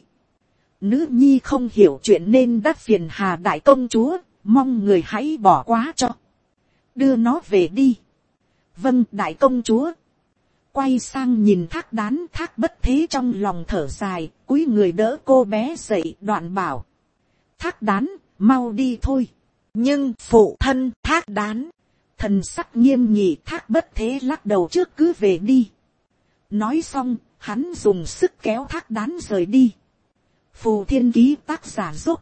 Nữ nhi không hiểu chuyện nên đã phiền hà đại công chúa, mong người hãy bỏ qua cho. Đưa nó về đi. Vâng đại công chúa. Quay sang nhìn thác đán, Thác Bất Thế trong lòng thở dài, cúi người đỡ cô bé dậy, đoạn bảo. Thác đán, mau đi thôi. Nhưng phụ thân thác đán. Thần sắc nghiêm nghị, Thác Bất Thế lắc đầu trước cứ về đi. Nói xong, hắn dùng sức kéo thác đán rời đi. Phù Thiên Ký tác giả giúp.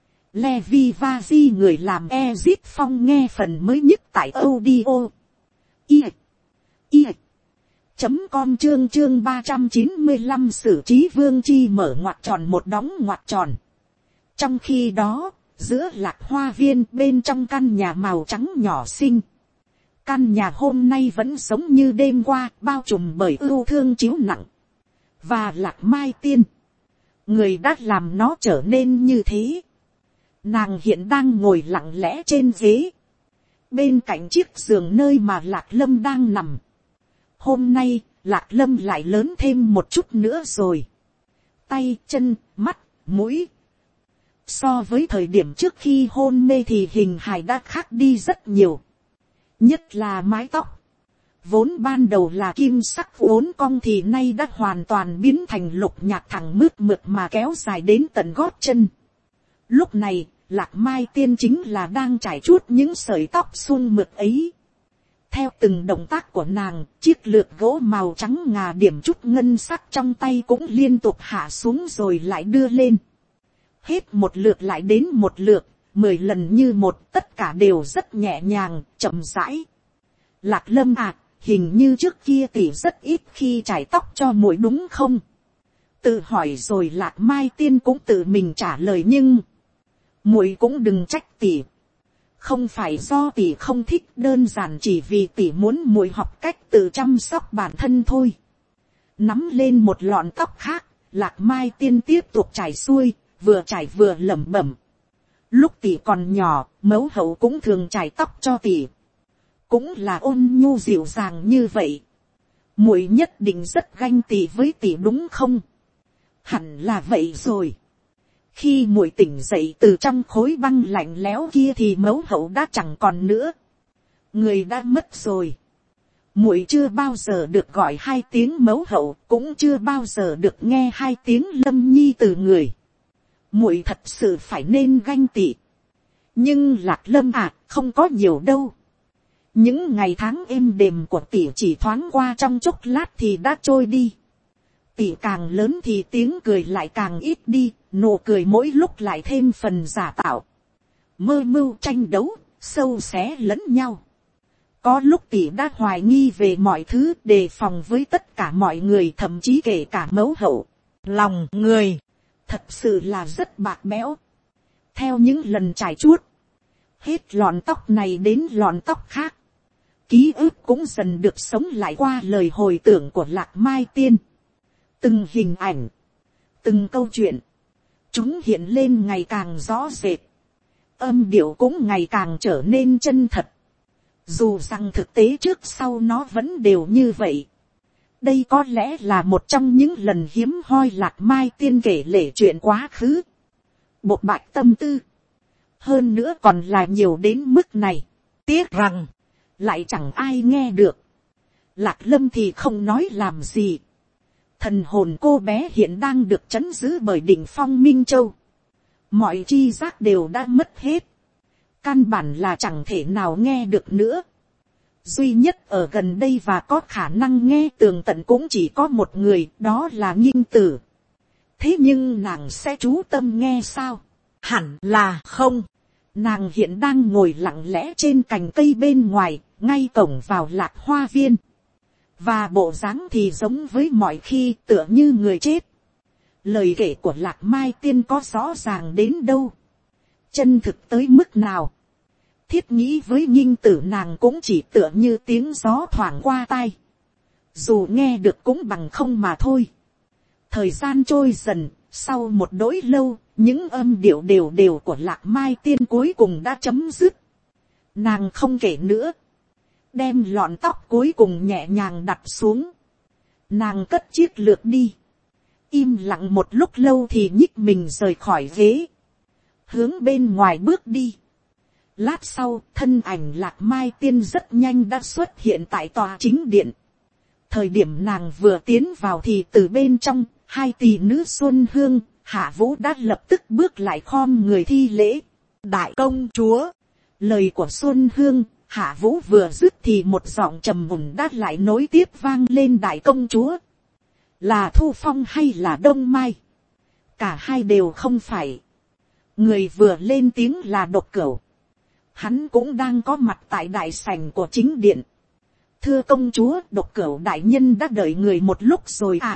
Levi Vazi người làm Ezit Phong nghe phần mới nhất tại audio. I. I. chấm com chương chương ba trăm chín mươi lăm xử trí vương chi mở ngoặc tròn một đóng ngoặc tròn. Trong khi đó, giữa lạc hoa viên bên trong căn nhà màu trắng nhỏ xinh. Căn nhà hôm nay vẫn giống như đêm qua, bao trùm bởi ưu thương chiếu nặng. Và lạc mai tiên. Người đã làm nó trở nên như thế. Nàng hiện đang ngồi lặng lẽ trên ghế. Bên cạnh chiếc giường nơi mà lạc lâm đang nằm. Hôm nay, lạc lâm lại lớn thêm một chút nữa rồi. Tay, chân, mắt, mũi. So với thời điểm trước khi hôn mê thì hình hài đã khác đi rất nhiều. Nhất là mái tóc. Vốn ban đầu là kim sắc uốn cong thì nay đã hoàn toàn biến thành lục nhạt thẳng mướt mượt mà kéo dài đến tận gót chân. Lúc này, lạc mai tiên chính là đang trải chuốt những sợi tóc suôn mượt ấy. Theo từng động tác của nàng, chiếc lược gỗ màu trắng ngà điểm chút ngân sắc trong tay cũng liên tục hạ xuống rồi lại đưa lên. Hết một lượt lại đến một lượt, mười lần như một, tất cả đều rất nhẹ nhàng, chậm rãi. Lạc lâm à, hình như trước kia tỷ rất ít khi trải tóc cho muội đúng không? Tự hỏi rồi lạc mai tiên cũng tự mình trả lời, nhưng muội cũng đừng trách tỷ. Không phải do tỷ không thích, đơn giản chỉ vì tỷ muốn muội học cách tự chăm sóc bản thân thôi. Nắm lên một lọn tóc khác, lạc mai tiên tiếp tục trải xuôi, vừa trải vừa lẩm bẩm. Lúc tỷ còn nhỏ, mẫu hậu cũng thường trải tóc cho tỷ. Cũng là ôn nhu dịu dàng như vậy. Muội nhất định rất ganh tị với tỷ đúng không? Hẳn là vậy rồi. Khi muội tỉnh dậy từ trong khối băng lạnh lẽo kia thì mẫu hậu đã chẳng còn nữa. Người đã mất rồi. Muội chưa bao giờ được gọi hai tiếng mẫu hậu, cũng chưa bao giờ được nghe hai tiếng lâm nhi từ người. Muội thật sự phải nên ganh tị. Nhưng lạc lâm à, không có nhiều đâu. Những ngày tháng êm đềm của tỷ chỉ thoáng qua trong chốc lát thì đã trôi đi. Tỷ càng lớn thì tiếng cười lại càng ít đi, nụ cười mỗi lúc lại thêm phần giả tạo. Mơ mưu tranh đấu, sâu xé lẫn nhau. Có lúc tỷ đã hoài nghi về mọi thứ, đề phòng với tất cả mọi người, thậm chí kể cả mẫu hậu. Lòng người thật sự là rất bạc bẽo. Theo những lần trải chuốt, hết lọn tóc này đến lọn tóc khác, ký ức cũng dần được sống lại qua lời hồi tưởng của lạc mai tiên. Từng hình ảnh, từng câu chuyện, chúng hiện lên ngày càng rõ rệt. Âm điệu cũng ngày càng trở nên chân thật. Dù rằng thực tế trước sau nó vẫn đều như vậy. Đây có lẽ là một trong những lần hiếm hoi lạc mai tiên kể lể chuyện quá khứ. Bộc bạch tâm tư. Hơn nữa còn là nhiều đến mức này. Tiếc rằng, lại chẳng ai nghe được. Lạc lâm thì không nói làm gì. Thần hồn cô bé hiện đang được trấn giữ bởi đỉnh phong Minh Châu. Mọi chi giác đều đã mất hết. Căn bản là chẳng thể nào nghe được nữa. Duy nhất ở gần đây và có khả năng nghe tường tận cũng chỉ có một người, đó là Nghinh Tử. Thế nhưng nàng sẽ chú tâm nghe sao? Hẳn là không. Nàng hiện đang ngồi lặng lẽ trên cành cây bên ngoài, ngay cổng vào lạc hoa viên. Và bộ dáng thì giống với mọi khi, tựa như người chết. Lời kể của lạc mai tiên có rõ ràng đến đâu, chân thực tới mức nào. Thiết nghĩ với Nghinh Tử nàng cũng chỉ tựa như tiếng gió thoảng qua tai. Dù nghe được cũng bằng không mà thôi. Thời gian trôi dần, sau một đỗi lâu, những âm điệu đều đều của lạc mai tiên cuối cùng đã chấm dứt. Nàng không kể nữa. Đem lọn tóc cuối cùng nhẹ nhàng đặt xuống. Nàng cất chiếc lược đi. Im lặng một lúc lâu thì nhích mình rời khỏi ghế. Hướng bên ngoài bước đi. Lát sau, thân ảnh lạc mai tiên rất nhanh đã xuất hiện tại tòa chính điện. Thời điểm nàng vừa tiến vào thì từ bên trong, hai tỷ nữ Xuân Hương, Hạ Vũ đã lập tức bước lại khom người thi lễ. Đại công chúa. Lời của Xuân Hương, Hạ Vũ vừa dứt thì một giọng trầm mùng đã lại nối tiếp vang lên. Đại công chúa. Là Thu Phong hay là Đông Mai? Cả hai đều không phải. Người vừa lên tiếng là Độc Cửu. Hắn cũng đang có mặt tại đại sảnh của chính điện. Thưa công chúa, độc cửu đại nhân đã đợi người một lúc rồi à.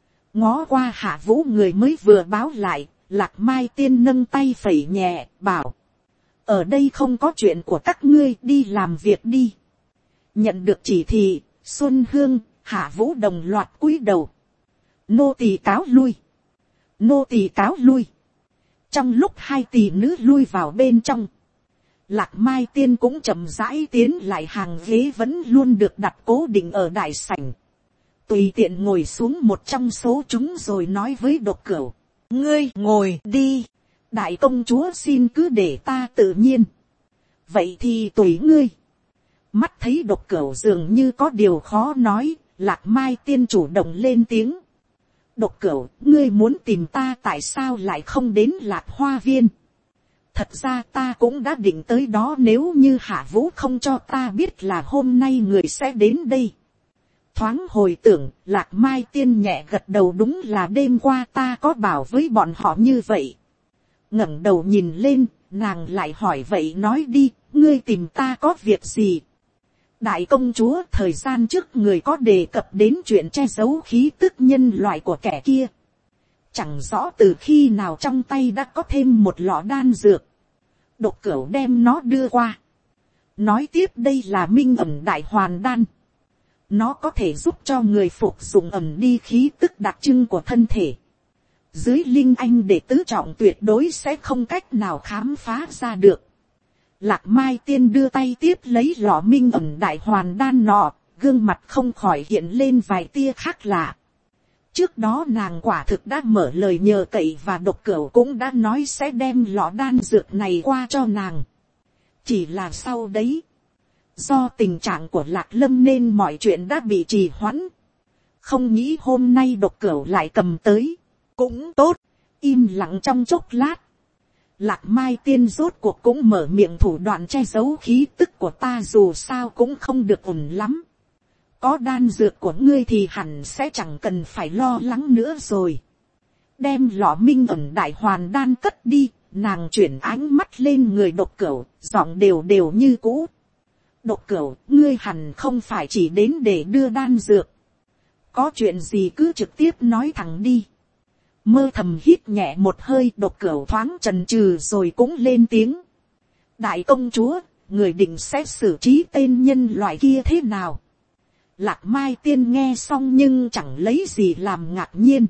Ngó qua Hạ Vũ người mới vừa báo lại, Lạc Mai Tiên nâng tay phẩy nhẹ, bảo. Ở đây không có chuyện của các ngươi, đi làm việc đi. Nhận được chỉ thị, Xuân Hương, Hạ Vũ đồng loạt cúi đầu. Nô tỳ cáo lui. Nô tỳ cáo lui. Trong lúc hai tỷ nữ lui vào bên trong, Lạc Mai Tiên cũng chậm rãi tiến lại, hàng ghế vẫn luôn được đặt cố định ở đại sảnh. Tùy tiện ngồi xuống một trong số chúng rồi nói với Độc Cửu. Ngươi ngồi đi. Đại công chúa xin cứ để ta tự nhiên. Vậy thì tùy ngươi. Mắt thấy Độc Cửu dường như có điều khó nói, Lạc Mai Tiên chủ động lên tiếng. Độc Cửu, ngươi muốn tìm ta tại sao lại không đến Lạc Hoa Viên? Thật ra ta cũng đã định tới đó, nếu như Hạ Vũ không cho ta biết là hôm nay người sẽ đến đây. Thoáng hồi tưởng, Lạc Mai Tiên nhẹ gật đầu, đúng là đêm qua ta có bảo với bọn họ như vậy. Ngẩng đầu nhìn lên, nàng lại hỏi vậy nói đi, ngươi tìm ta có việc gì? Đại công chúa, thời gian trước người có đề cập đến chuyện che giấu khí tức nhân loại của kẻ kia. Chẳng rõ từ khi nào trong tay đã có thêm một lọ đan dược. Độc Cửu đem nó đưa qua. Nói tiếp đây là minh ẩn đại hoàn đan. Nó có thể giúp cho người phục dụng ẩn đi khí tức đặc trưng của thân thể. Dưới linh anh đệ tứ trọng tuyệt đối sẽ không cách nào khám phá ra được. Lạc Mai Tiên đưa tay tiếp lấy lọ minh ẩn đại hoàn đan nọ, gương mặt không khỏi hiện lên vài tia khác lạ. Trước đó nàng quả thực đã mở lời nhờ cậy, và Độc Cửu cũng đã nói sẽ đem lọ đan dược này qua cho nàng. Chỉ là sau đấy, do tình trạng của Lạc Lâm nên mọi chuyện đã bị trì hoãn. Không nghĩ hôm nay Độc Cửu lại cầm tới. Cũng tốt, im lặng trong chốc lát. Lạc Mai Tiên rốt cuộc cũng mở miệng, thủ đoạn che giấu khí tức của ta dù sao cũng không được ổn lắm. Có đan dược của ngươi thì hẳn sẽ chẳng cần phải lo lắng nữa rồi. Đem lọ minh ẩn đại hoàn đan cất đi, nàng chuyển ánh mắt lên người Độc Cửu, giọng đều đều như cũ. Độc Cửu, ngươi hẳn không phải chỉ đến để đưa đan dược. Có chuyện gì cứ trực tiếp nói thẳng đi. Mơ thầm hít nhẹ một hơi, Độc Cửu thoáng chần chừ rồi cũng lên tiếng. Đại công chúa, người định sẽ xử trí tên nhân loại kia thế nào? Lạc Mai Tiên nghe xong nhưng chẳng lấy gì làm ngạc nhiên.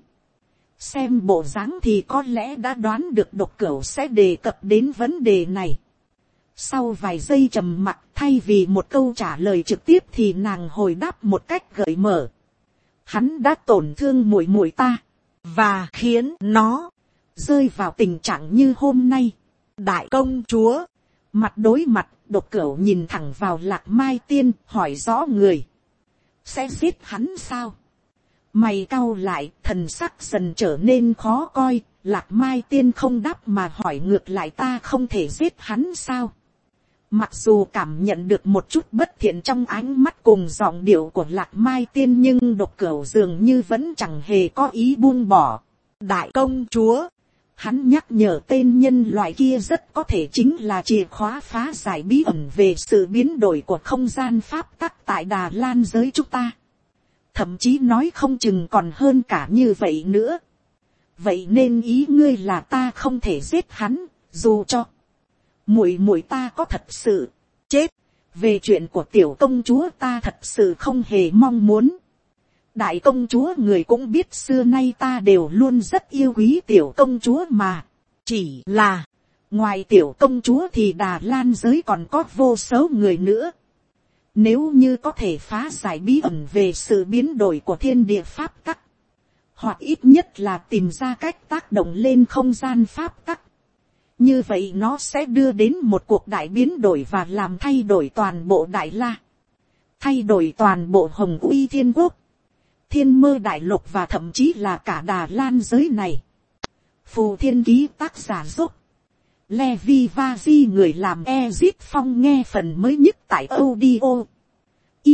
Xem bộ dáng thì có lẽ đã đoán được Độc Cửu sẽ đề cập đến vấn đề này. Sau vài giây trầm mặc, thay vì một câu trả lời trực tiếp thì nàng hồi đáp một cách gợi mở. Hắn đã tổn thương muội muội ta, và khiến nó rơi vào tình trạng như hôm nay. Đại công chúa, mặt đối mặt, Độc Cửu nhìn thẳng vào Lạc Mai Tiên, hỏi rõ người. Sẽ giết hắn sao? Mày cau lại, thần sắc dần trở nên khó coi. Lạc Mai Tiên không đáp mà hỏi ngược lại, ta không thể giết hắn sao? Mặc dù cảm nhận được một chút bất thiện trong ánh mắt cùng giọng điệu của Lạc Mai Tiên, nhưng Độc Cửu dường như vẫn chẳng hề có ý buông bỏ. Đại công chúa, hắn nhắc nhở tên nhân loại kia rất có thể chính là chìa khóa phá giải bí ẩn về sự biến đổi của không gian pháp tắc tại Đà Lan giới chúng ta. Thậm chí nói không chừng còn hơn cả như vậy nữa. Vậy nên ý ngươi là ta không thể giết hắn, dù cho muội muội ta có thật sự chết. Về chuyện của tiểu công chúa ta thật sự không hề mong muốn. Đại công chúa, người cũng biết xưa nay ta đều luôn rất yêu quý tiểu công chúa mà. Chỉ là, ngoài tiểu công chúa thì Đà Lan giới còn có vô số người nữa. Nếu như có thể phá giải bí ẩn về sự biến đổi của thiên địa pháp tắc, hoặc ít nhất là tìm ra cách tác động lên không gian pháp tắc, như vậy nó sẽ đưa đến một cuộc đại biến đổi và làm thay đổi toàn bộ Đại La, thay đổi toàn bộ Hồng Uy Thiên Quốc, Thiên Mơ Đại Lục và thậm chí là cả Đà Lan giới này. Phù Thiên Ký tác giả giúp Levi Vazi, người làm Ezip Phong, nghe phần mới nhất tại audio i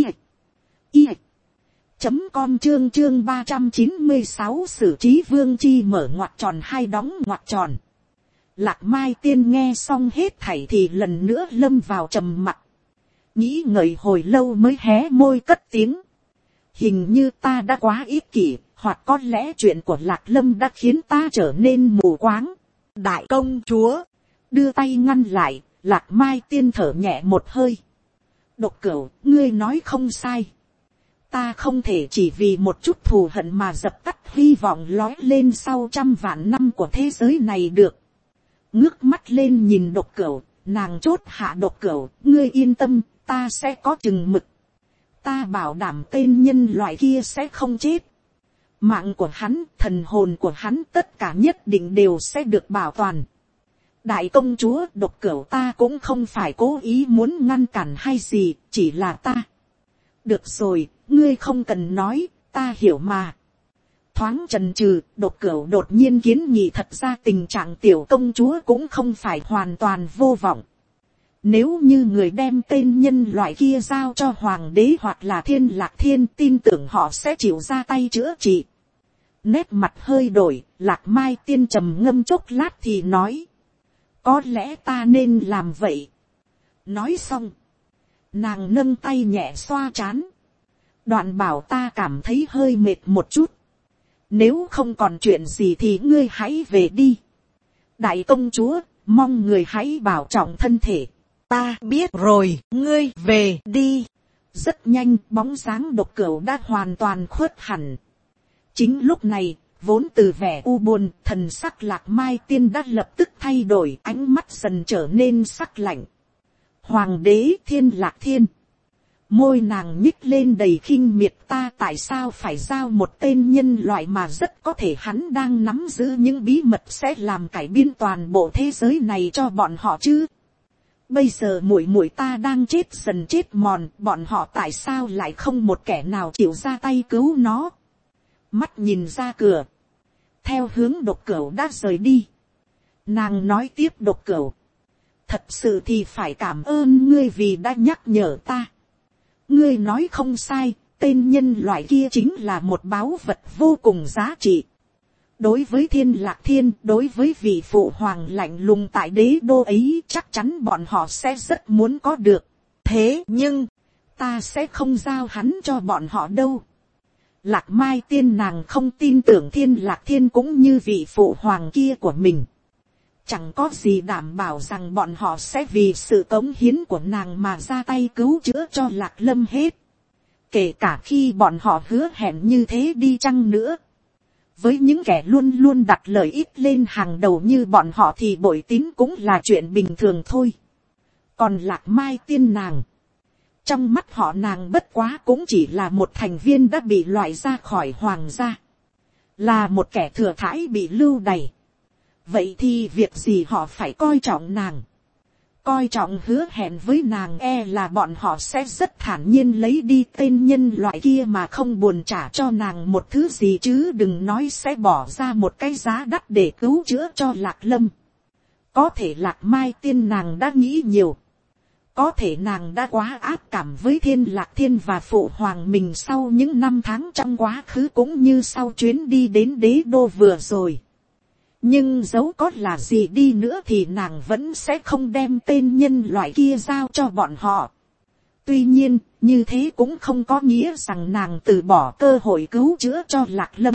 i chấm com. chương chương ba trăm chín mươi sáu xử trí vương chi mở ngoặc tròn hai đóng ngoặc tròn. Lạc Mai Tiên nghe xong hết thảy thì lần nữa lâm vào trầm mặc. nghĩ ngợi hồi lâu mới hé môi cất tiếng. Hình như ta đã quá ích kỷ, hoặc có lẽ chuyện của Lạc Lâm đã khiến ta trở nên mù quáng. Đại công chúa, đưa tay ngăn lại, Lạc Mai Tiên thở nhẹ một hơi. Độc Cửu, ngươi nói không sai. Ta không thể chỉ vì một chút thù hận mà dập tắt hy vọng lói lên sau trăm vạn năm của thế giới này được. Ngước mắt lên nhìn Độc Cửu, nàng chốt hạ. Độc Cửu, ngươi yên tâm, ta sẽ có chừng mực. Ta bảo đảm tên nhân loại kia sẽ không chết. Mạng của hắn, thần hồn của hắn, tất cả nhất định đều sẽ được bảo toàn. Đại công chúa, Độc Cửu, ta cũng không phải cố ý muốn ngăn cản hay gì, chỉ là ta. Được rồi, ngươi không cần nói, ta hiểu mà. Thoáng chần chừ, Độc Cửu đột nhiên kiến nghị thật ra tình trạng tiểu công chúa cũng không phải hoàn toàn vô vọng. Nếu như người đem tên nhân loại kia giao cho hoàng đế hoặc là Thiên Lạc Thiên, tin tưởng họ sẽ chịu ra tay chữa trị. Nét mặt hơi đổi, Lạc Mai Tiên trầm ngâm chốc lát thì nói. Có lẽ ta nên làm vậy. Nói xong, nàng nâng tay nhẹ xoa trán. Đoạn bảo ta cảm thấy hơi mệt một chút. Nếu không còn chuyện gì thì ngươi hãy về đi. Đại công chúa, mong người hãy bảo trọng thân thể. Ta biết rồi, ngươi về đi. Rất nhanh, bóng dáng Độc Cửu đã hoàn toàn khuất hẳn. Chính lúc này, vốn từ vẻ u buồn, thần sắc Lạc Mai Tiên đã lập tức thay đổi, ánh mắt dần trở nên sắc lạnh. Hoàng đế Thiên Lạc Thiên. Môi nàng nhích lên đầy khinh miệt, ta tại sao phải giao một tên nhân loại mà rất có thể hắn đang nắm giữ những bí mật sẽ làm cải biến toàn bộ thế giới này cho bọn họ chứ? Bây giờ muội muội ta đang chết dần chết mòn, bọn họ tại sao lại không một kẻ nào chịu ra tay cứu nó? Mắt nhìn ra cửa, theo hướng Độc Cửu đã rời đi. Nàng nói tiếp, Độc Cửu, thật sự thì phải cảm ơn ngươi vì đã nhắc nhở ta. Ngươi nói không sai, tên nhân loại kia chính là một báu vật vô cùng giá trị. Đối với Thiên Lạc Thiên, đối với vị phụ hoàng lạnh lùng tại đế đô ấy, chắc chắn bọn họ sẽ rất muốn có được. Thế nhưng, ta sẽ không giao hắn cho bọn họ đâu. Lạc Mai Tiên nàng không tin tưởng Thiên Lạc Thiên cũng như vị phụ hoàng kia của mình. Chẳng có gì đảm bảo rằng bọn họ sẽ vì sự cống hiến của nàng mà ra tay cứu chữa cho Lạc Lâm hết. Kể cả khi bọn họ hứa hẹn như thế đi chăng nữa. Với những kẻ luôn luôn đặt lợi ích lên hàng đầu như bọn họ thì bội tín cũng là chuyện bình thường thôi. Còn Lạc Mai Tiên nàng, trong mắt họ nàng bất quá cũng chỉ là một thành viên đã bị loại ra khỏi hoàng gia. Là một kẻ thừa thãi bị lưu đày. Vậy thì việc gì họ phải coi trọng nàng? Coi trọng hứa hẹn với nàng, e là bọn họ sẽ rất thản nhiên lấy đi tên nhân loại kia mà không buồn trả cho nàng một thứ gì, chứ đừng nói sẽ bỏ ra một cái giá đắt để cứu chữa cho Lạc Lâm. Có thể Lạc Mai Tiên nàng đã nghĩ nhiều. Có thể nàng đã quá ác cảm với Thiên Lạc Thiên và phụ hoàng mình sau những năm tháng trong quá khứ, cũng như sau chuyến đi đến đế đô vừa rồi. Nhưng dẫu có là gì đi nữa thì nàng vẫn sẽ không đem tên nhân loại kia giao cho bọn họ. Tuy nhiên, như thế cũng không có nghĩa rằng nàng từ bỏ cơ hội cứu chữa cho Lạc Lâm.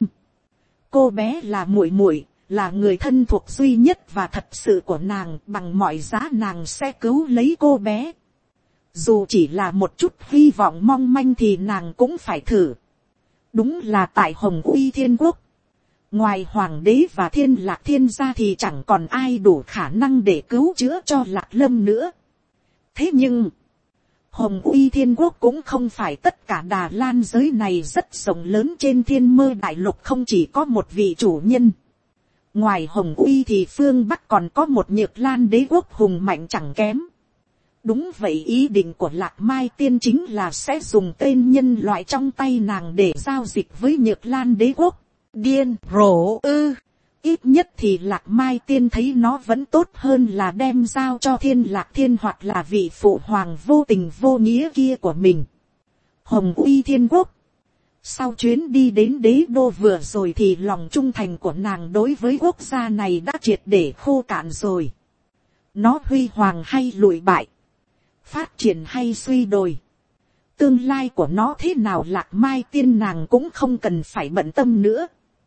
Cô bé là muội muội, là người thân thuộc duy nhất và thật sự của nàng, bằng mọi giá nàng sẽ cứu lấy cô bé. Dù chỉ là một chút hy vọng mong manh thì nàng cũng phải thử. Đúng là tại Hồng Uy Thiên Quốc, ngoài hoàng đế và Thiên Lạc Thiên ra thì chẳng còn ai đủ khả năng để cứu chữa cho Lạc Lâm nữa. Thế nhưng, Hồng Uy Thiên Quốc cũng không phải tất cả Đà Lan giới này rất rộng lớn, trên Thiên Mơ Đại Lục không chỉ có một vị chủ nhân. Ngoài Hồng Uy thì phương Bắc còn có một Nhược Lan đế quốc hùng mạnh chẳng kém. Đúng vậy, ý định của Lạc Mai Tiên chính là sẽ dùng tên nhân loại trong tay nàng để giao dịch với Nhược Lan đế quốc. Điên rồ ư. Ít nhất thì Lạc Mai Tiên thấy nó vẫn tốt hơn là đem giao cho Thiên Lạc Thiên hoặc là vị phụ hoàng vô tình vô nghĩa kia của mình. Hồng Uy Thiên Quốc. Sau chuyến đi đến đế đô vừa rồi thì lòng trung thành của nàng đối với quốc gia này đã triệt để khô cạn rồi. Nó huy hoàng hay lụi bại, phát triển hay suy đồi, tương lai của nó thế nào Lạc Mai Tiên nàng cũng không cần phải bận tâm nữa.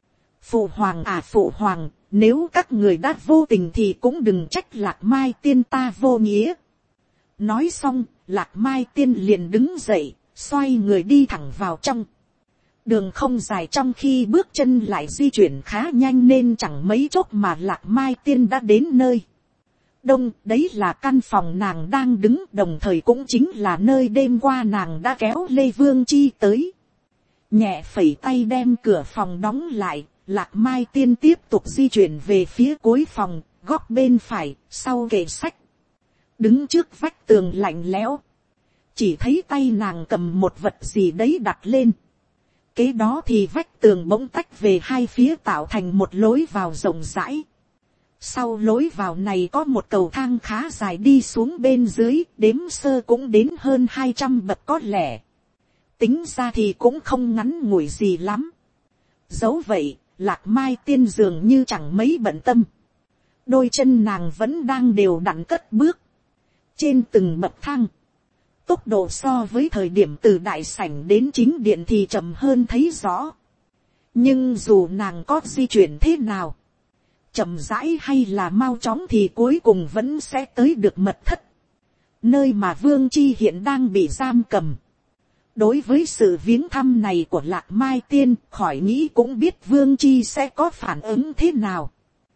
Phụ hoàng à phụ hoàng, nếu các người đã vô tình thì cũng đừng trách Lạc Mai Tiên ta vô nghĩa. Nói xong, Lạc Mai Tiên liền đứng dậy, xoay người đi thẳng vào trong. Đường không dài, trong khi bước chân lại di chuyển khá nhanh nên chẳng mấy chốc mà Lạc Mai Tiên đã đến nơi. Đông, đấy là căn phòng nàng đang đứng, đồng thời cũng chính là nơi đêm qua nàng đã kéo Lê Vương Chi tới. Nhẹ phẩy tay đem cửa phòng đóng lại, Lạc Mai Tiên tiếp tục di chuyển về phía cuối phòng, góc bên phải, sau kệ sách. Đứng trước vách tường lạnh lẽo, chỉ thấy tay nàng cầm một vật gì đấy đặt lên. Kế đó thì vách tường bỗng tách về hai phía tạo thành một lối vào rộng rãi. Sau lối vào này có một cầu thang khá dài đi xuống bên dưới, đếm sơ cũng đến hơn hai trăm bậc có lẽ. Tính ra thì cũng không ngắn ngủi gì lắm. Dẫu vậy, Lạc Mai Tiên dường như chẳng mấy bận tâm. Đôi chân nàng vẫn đang đều đặn cất bước. Trên từng bậc thang, tốc độ so với thời điểm từ đại sảnh đến chính điện thì chậm hơn thấy rõ. Nhưng dù nàng có di chuyển thế nào, chậm rãi hay là mau chóng thì cuối cùng vẫn sẽ tới được mật thất, nơi mà Vương Chi hiện đang bị giam cầm. Đối với sự viếng thăm này của Lạc Mai Tiên, khỏi nghĩ cũng biết Vương Chi sẽ có phản ứng thế nào.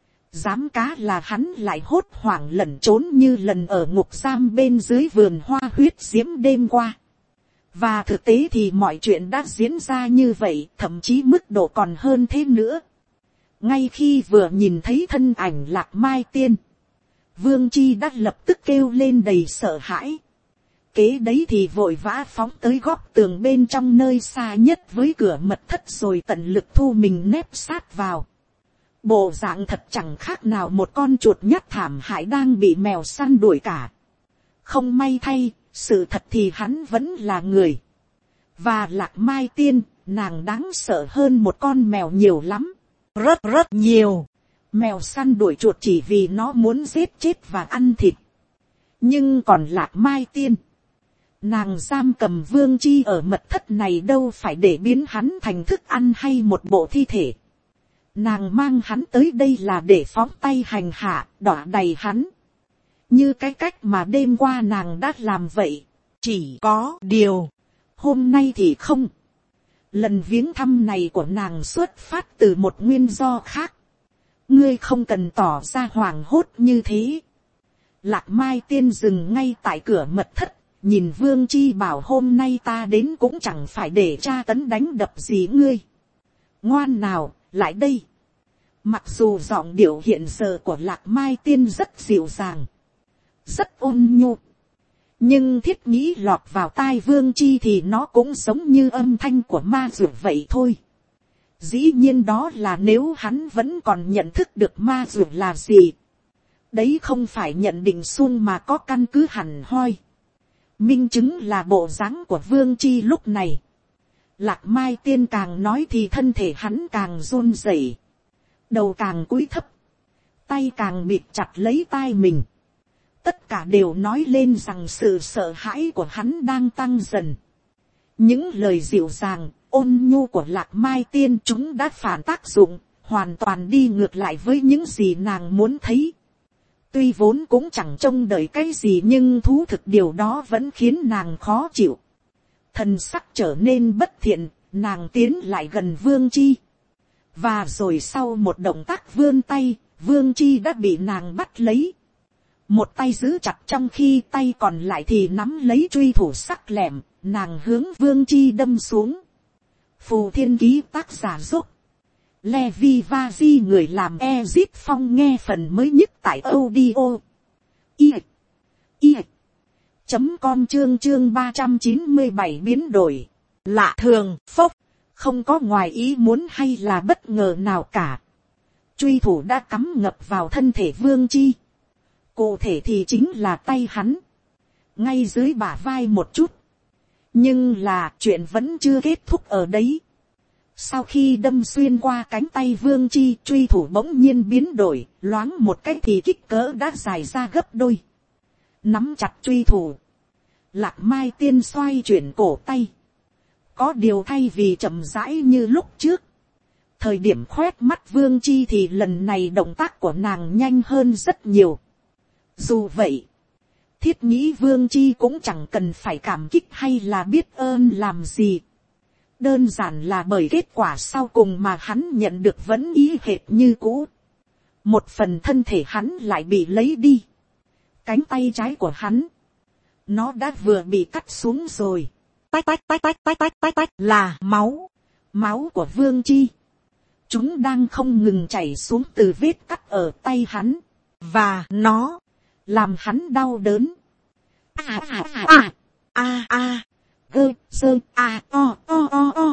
Dám cá là hắn lại hốt hoảng lẩn trốn như lần ở ngục giam bên dưới vườn hoa huyết diễm đêm qua. Và thực tế thì mọi chuyện đã diễn ra như vậy, thậm chí mức độ còn hơn thế nữa. Ngay khi vừa nhìn thấy thân ảnh Lạc Mai Tiên, Vương Chi đã lập tức kêu lên đầy sợ hãi. Kế đấy thì vội vã phóng tới góc tường bên trong nơi xa nhất với cửa mật thất rồi tận lực thu mình nép sát vào. Bộ dạng thật chẳng khác nào một con chuột nhắt thảm hại đang bị mèo săn đuổi cả. Không may thay, sự thật thì hắn vẫn là người. Và Lạc Mai Tiên, nàng đáng sợ hơn một con mèo nhiều lắm. Rất rất nhiều. Mèo săn đuổi chuột chỉ vì nó muốn giết chết và ăn thịt. Nhưng còn Lạc Mai Tiên, nàng giam cầm Vương Chi ở mật thất này đâu phải để biến hắn thành thức ăn hay một bộ thi thể. Nàng mang hắn tới đây là để phóng tay hành hạ, đọa đầy hắn. Như cái cách mà đêm qua nàng đã làm vậy. Chỉ có điều, hôm nay thì không. Lần viếng thăm này của nàng xuất phát từ một nguyên do khác. Ngươi không cần tỏ ra hoảng hốt như thế. Lạc Mai Tiên dừng ngay tại cửa mật thất, nhìn Vương Chi bảo hôm nay ta đến cũng chẳng phải để tra tấn đánh đập gì ngươi. Ngoan nào, lại đây. Mặc dù giọng điệu hiện giờ của Lạc Mai Tiên rất dịu dàng, rất ôn nhu, nhưng thiết nghĩ lọt vào tai Vương Chi thì nó cũng giống như âm thanh của ma dược vậy thôi. Dĩ nhiên đó là nếu hắn vẫn còn nhận thức được ma dược là gì. Đấy không phải nhận định suông mà có căn cứ hẳn hoi. Minh chứng là bộ dáng của Vương Chi lúc này. Lạc Mai Tiên càng nói thì thân thể hắn càng run rẩy, đầu càng cúi thấp, tay càng bịt chặt lấy tai mình. Tất cả đều nói lên rằng sự sợ hãi của hắn đang tăng dần. Những lời dịu dàng, ôn nhu của Lạc Mai Tiên chúng đã phản tác dụng, hoàn toàn đi ngược lại với những gì nàng muốn thấy. Tuy vốn cũng chẳng trông đợi cái gì nhưng thú thực điều đó vẫn khiến nàng khó chịu. Thần sắc trở nên bất thiện, nàng tiến lại gần Vương Chi. Và rồi sau một động tác vươn tay, Vương Chi đã bị nàng bắt lấy. Một tay giữ chặt trong khi tay còn lại thì nắm lấy truy thủ sắc lẹm, nàng hướng Vương Chi đâm xuống. Phù Thiên Ký tác giả giúp. Levi Vazi người làm Ezip Phong nghe phần mới nhất tại audio. I. I. Chấm com chương chương ba trăm chín mươi bảy biến đổi. Lạ thường, phốc. Không có ngoài ý muốn hay là bất ngờ nào cả. Truy thủ đã cắm ngập vào thân thể Vương Chi. Cụ thể thì chính là tay hắn. Ngay dưới bả vai một chút. Nhưng là chuyện vẫn chưa kết thúc ở đấy. Sau khi đâm xuyên qua cánh tay Vương Chi, truy thủ bỗng nhiên biến đổi, loáng một cái thì kích cỡ đã dài ra gấp đôi. Nắm chặt truy thủ, Lạc Mai Tiên xoay chuyển cổ tay. Có điều thay vì chậm rãi như lúc trước. Thời điểm khoét mắt Vương Chi thì lần này động tác của nàng nhanh hơn rất nhiều. Dù vậy, thiết nghĩ Vương Chi cũng chẳng cần phải cảm kích hay là biết ơn làm gì. Đơn giản là bởi kết quả sau cùng mà hắn nhận được vẫn ý hệt như cũ. Một phần thân thể hắn lại bị lấy đi. Cánh tay trái của hắn, nó đã vừa bị cắt xuống rồi. Tách tách tách tách tách tách tách tách là máu. Máu của Vương Chi. Chúng đang không ngừng chảy xuống từ vết cắt ở tay hắn. Và nó làm hắn đau đớn. À à à à à à gơ sơ a o o o o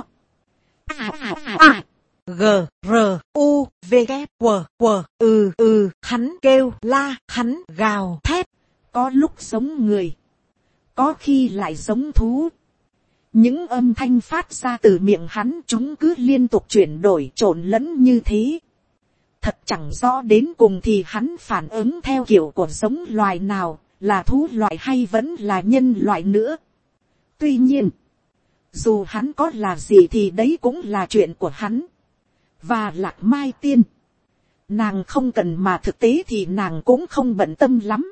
a a a a g r u v g q q ừ ừ hắn kêu la, hắn gào thét. Có lúc giống người, có khi lại giống thú. Những âm thanh phát ra từ miệng hắn chúng cứ liên tục chuyển đổi trộn lẫn như thế. Thật chẳng rõ đến cùng thì hắn phản ứng theo kiểu của giống loài nào, là thú loại hay vẫn là nhân loại nữa. Tuy nhiên, dù hắn có là gì thì đấy cũng là chuyện của hắn. Và Lạc Mai Tiên, nàng không cần mà thực tế thì nàng cũng không bận tâm lắm.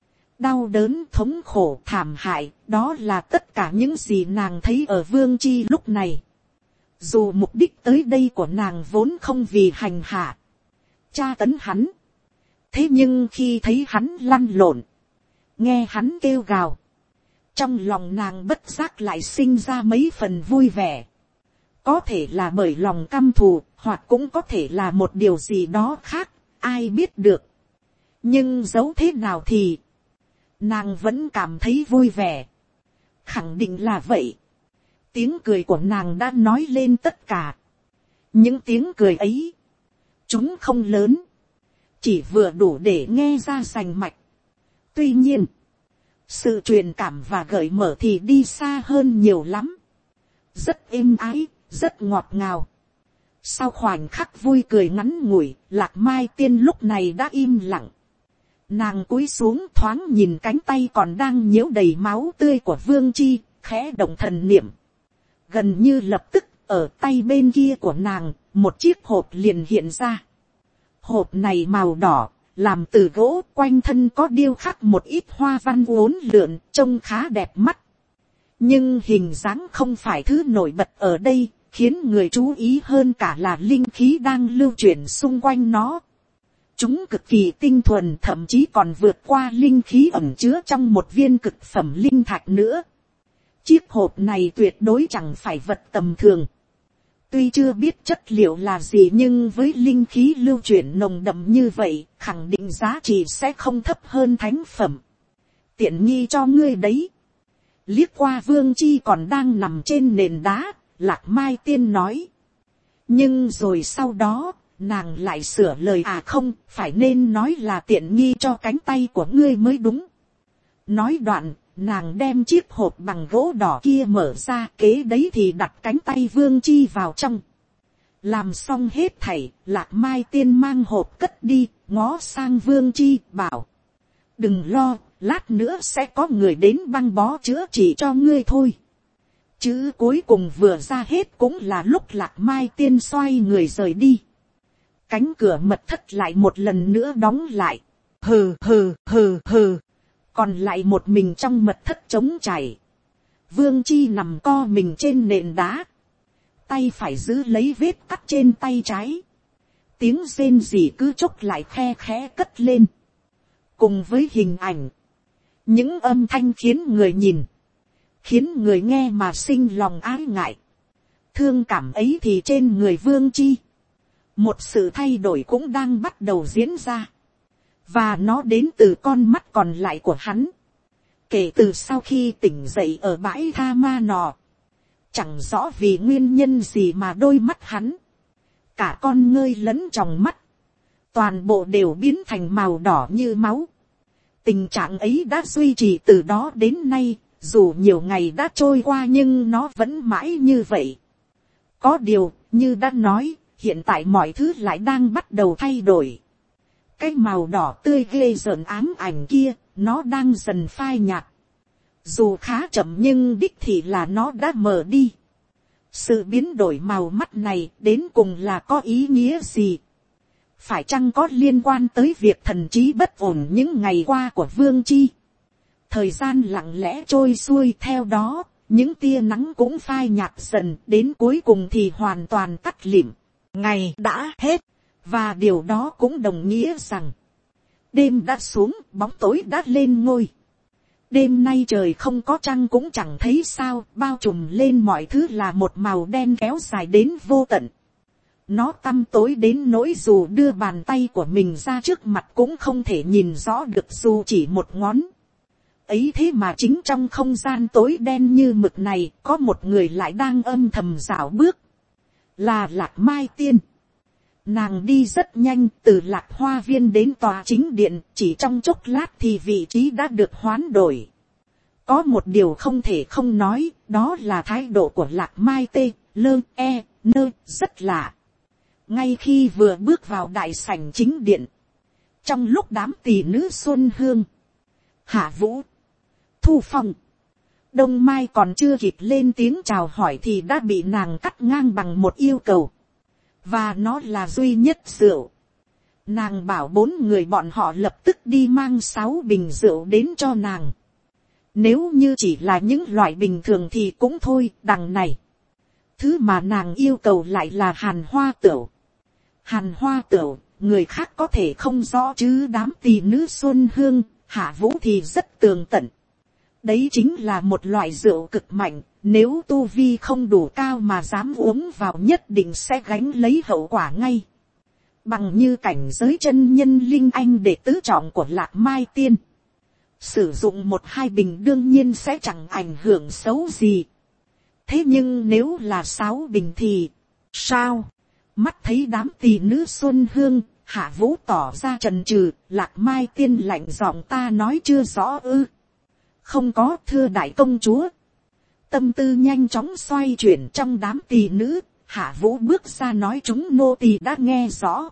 Đau đớn, thống khổ, thảm hại, đó là tất cả những gì nàng thấy ở Vương Chi lúc này. Dù mục đích tới đây của nàng vốn không vì hành hạ, tra tấn hắn. Thế nhưng khi thấy hắn lăn lộn, nghe hắn kêu gào, trong lòng nàng bất giác lại sinh ra mấy phần vui vẻ. Có thể là bởi lòng căm thù, hoặc cũng có thể là một điều gì đó khác, ai biết được. Nhưng dẫu thế nào thì nàng vẫn cảm thấy vui vẻ. Khẳng định là vậy. Tiếng cười của nàng đã nói lên tất cả. Những tiếng cười ấy, chúng không lớn, chỉ vừa đủ để nghe ra rành mạch. Tuy nhiên, sự truyền cảm và gợi mở thì đi xa hơn nhiều lắm. Rất êm ái, rất ngọt ngào. Sau khoảnh khắc vui cười ngắn ngủi, Lạc Mai Tiên lúc này đã im lặng. Nàng cúi xuống thoáng nhìn cánh tay còn đang nhiễu đầy máu tươi của Vương Chi, khẽ động thần niệm. Gần như lập tức, ở tay bên kia của nàng, một chiếc hộp liền hiện ra. Hộp này màu đỏ, làm từ gỗ, quanh thân có điêu khắc một ít hoa văn uốn lượn, trông khá đẹp mắt. Nhưng hình dáng không phải thứ nổi bật ở đây, khiến người chú ý hơn cả là linh khí đang lưu chuyển xung quanh nó. Chúng cực kỳ tinh thuần, thậm chí còn vượt qua linh khí ẩn chứa trong một viên cực phẩm linh thạch nữa. Chiếc hộp này tuyệt đối chẳng phải vật tầm thường. Tuy chưa biết chất liệu là gì nhưng với linh khí lưu chuyển nồng đậm như vậy, khẳng định giá trị sẽ không thấp hơn thánh phẩm. Tiện nghi cho ngươi đấy. Liếc qua Vương Chi còn đang nằm trên nền đá, Lạc Mai Tiên nói. Nhưng rồi sau đó, nàng lại sửa lời, à không, phải nên nói là tiện nghi cho cánh tay của ngươi mới đúng. Nói đoạn, nàng đem chiếc hộp bằng gỗ đỏ kia mở ra, kế đấy thì đặt cánh tay Vương Chi vào trong. Làm xong hết thảy, Lạc Mai Tiên mang hộp cất đi, ngó sang Vương Chi, bảo. Đừng lo, lát nữa sẽ có người đến băng bó chữa trị cho ngươi thôi. Chữ cuối cùng vừa ra hết cũng là lúc Lạc Mai Tiên xoay người rời đi. Cánh cửa mật thất lại một lần nữa đóng lại. Hừ hừ hừ hừ. Còn lại một mình trong mật thất trống trải. Vương Chi nằm co mình trên nền đá. Tay phải giữ lấy vết cắt trên tay trái. Tiếng rên rỉ cứ chốc lại khe khẽ cất lên. Cùng với hình ảnh. Những âm thanh khiến người nhìn. Khiến người nghe mà sinh lòng ái ngại. Thương cảm ấy thì trên người Vương Chi. Một sự thay đổi cũng đang bắt đầu diễn ra. Và nó đến từ con mắt còn lại của hắn. Kể từ sau khi tỉnh dậy ở bãi Tha Ma Nò. Chẳng rõ vì nguyên nhân gì mà đôi mắt hắn. Cả con ngươi lẫn trong mắt. Toàn bộ đều biến thành màu đỏ như máu. Tình trạng ấy đã duy trì từ đó đến nay. Dù nhiều ngày đã trôi qua nhưng nó vẫn mãi như vậy. Có điều, như đã nói, hiện tại mọi thứ lại đang bắt đầu thay đổi. Cái màu đỏ tươi ghê rợn ám ảnh kia, nó đang dần phai nhạt. Dù khá chậm nhưng đích thì là nó đã mờ đi. Sự biến đổi màu mắt này đến cùng là có ý nghĩa gì? Phải chăng có liên quan tới việc thần trí bất ổn những ngày qua của Vương Chi? Thời gian lặng lẽ trôi xuôi theo đó, những tia nắng cũng phai nhạt dần, đến cuối cùng thì hoàn toàn tắt lịm. Ngày đã hết, và điều đó cũng đồng nghĩa rằng đêm đã xuống, bóng tối đã lên ngôi. Đêm nay trời không có trăng cũng chẳng thấy sao, bao trùm lên mọi thứ là một màu đen kéo dài đến vô tận. Nó tăm tối đến nỗi dù đưa bàn tay của mình ra trước mặt cũng không thể nhìn rõ được dù chỉ một ngón. Ấy thế mà chính trong không gian tối đen như mực này, có một người lại đang âm thầm dạo bước. Là Lạc Mai Tiên. Nàng đi rất nhanh, từ Lạc Hoa Viên đến tòa chính điện, chỉ trong chốc lát thì vị trí đã được hoán đổi. Có một điều không thể không nói, đó là thái độ của Lạc Mai Tê, Lơ, E, Nơ, rất lạ. Ngay khi vừa bước vào đại sảnh chính điện, trong lúc đám tỷ nữ Xuân Hương, Hạ Vũ, Thu Phong, Đông Mai còn chưa kịp lên tiếng chào hỏi thì đã bị nàng cắt ngang bằng một yêu cầu. Và nó là duy nhất rượu. Nàng bảo bốn người bọn họ lập tức đi mang sáu bình rượu đến cho nàng. Nếu như chỉ là những loại bình thường thì cũng thôi, đằng này. Thứ mà nàng yêu cầu lại là hàn hoa tửu. Hàn hoa tửu, người khác có thể không rõ chứ đám tỷ nữ Xuân Hương, Hạ Vũ thì rất tường tận. Đấy chính là một loại rượu cực mạnh, nếu tu vi không đủ cao mà dám uống vào nhất định sẽ gánh lấy hậu quả ngay. Bằng như cảnh giới chân nhân linh anh đệ tứ trọng của Lạc Mai Tiên. Sử dụng một hai bình đương nhiên sẽ chẳng ảnh hưởng xấu gì. Thế nhưng nếu là sáu bình thì sao? Mắt thấy đám tỷ nữ Xuân Hương, Hạ Vũ tỏ ra chần chừ, Lạc Mai Tiên lạnh giọng ta nói chưa rõ ư. Không có, thưa đại công chúa. Tâm tư nhanh chóng xoay chuyển trong đám tỳ nữ, Hạ Vũ bước ra nói chúng nô tỳ đã nghe rõ.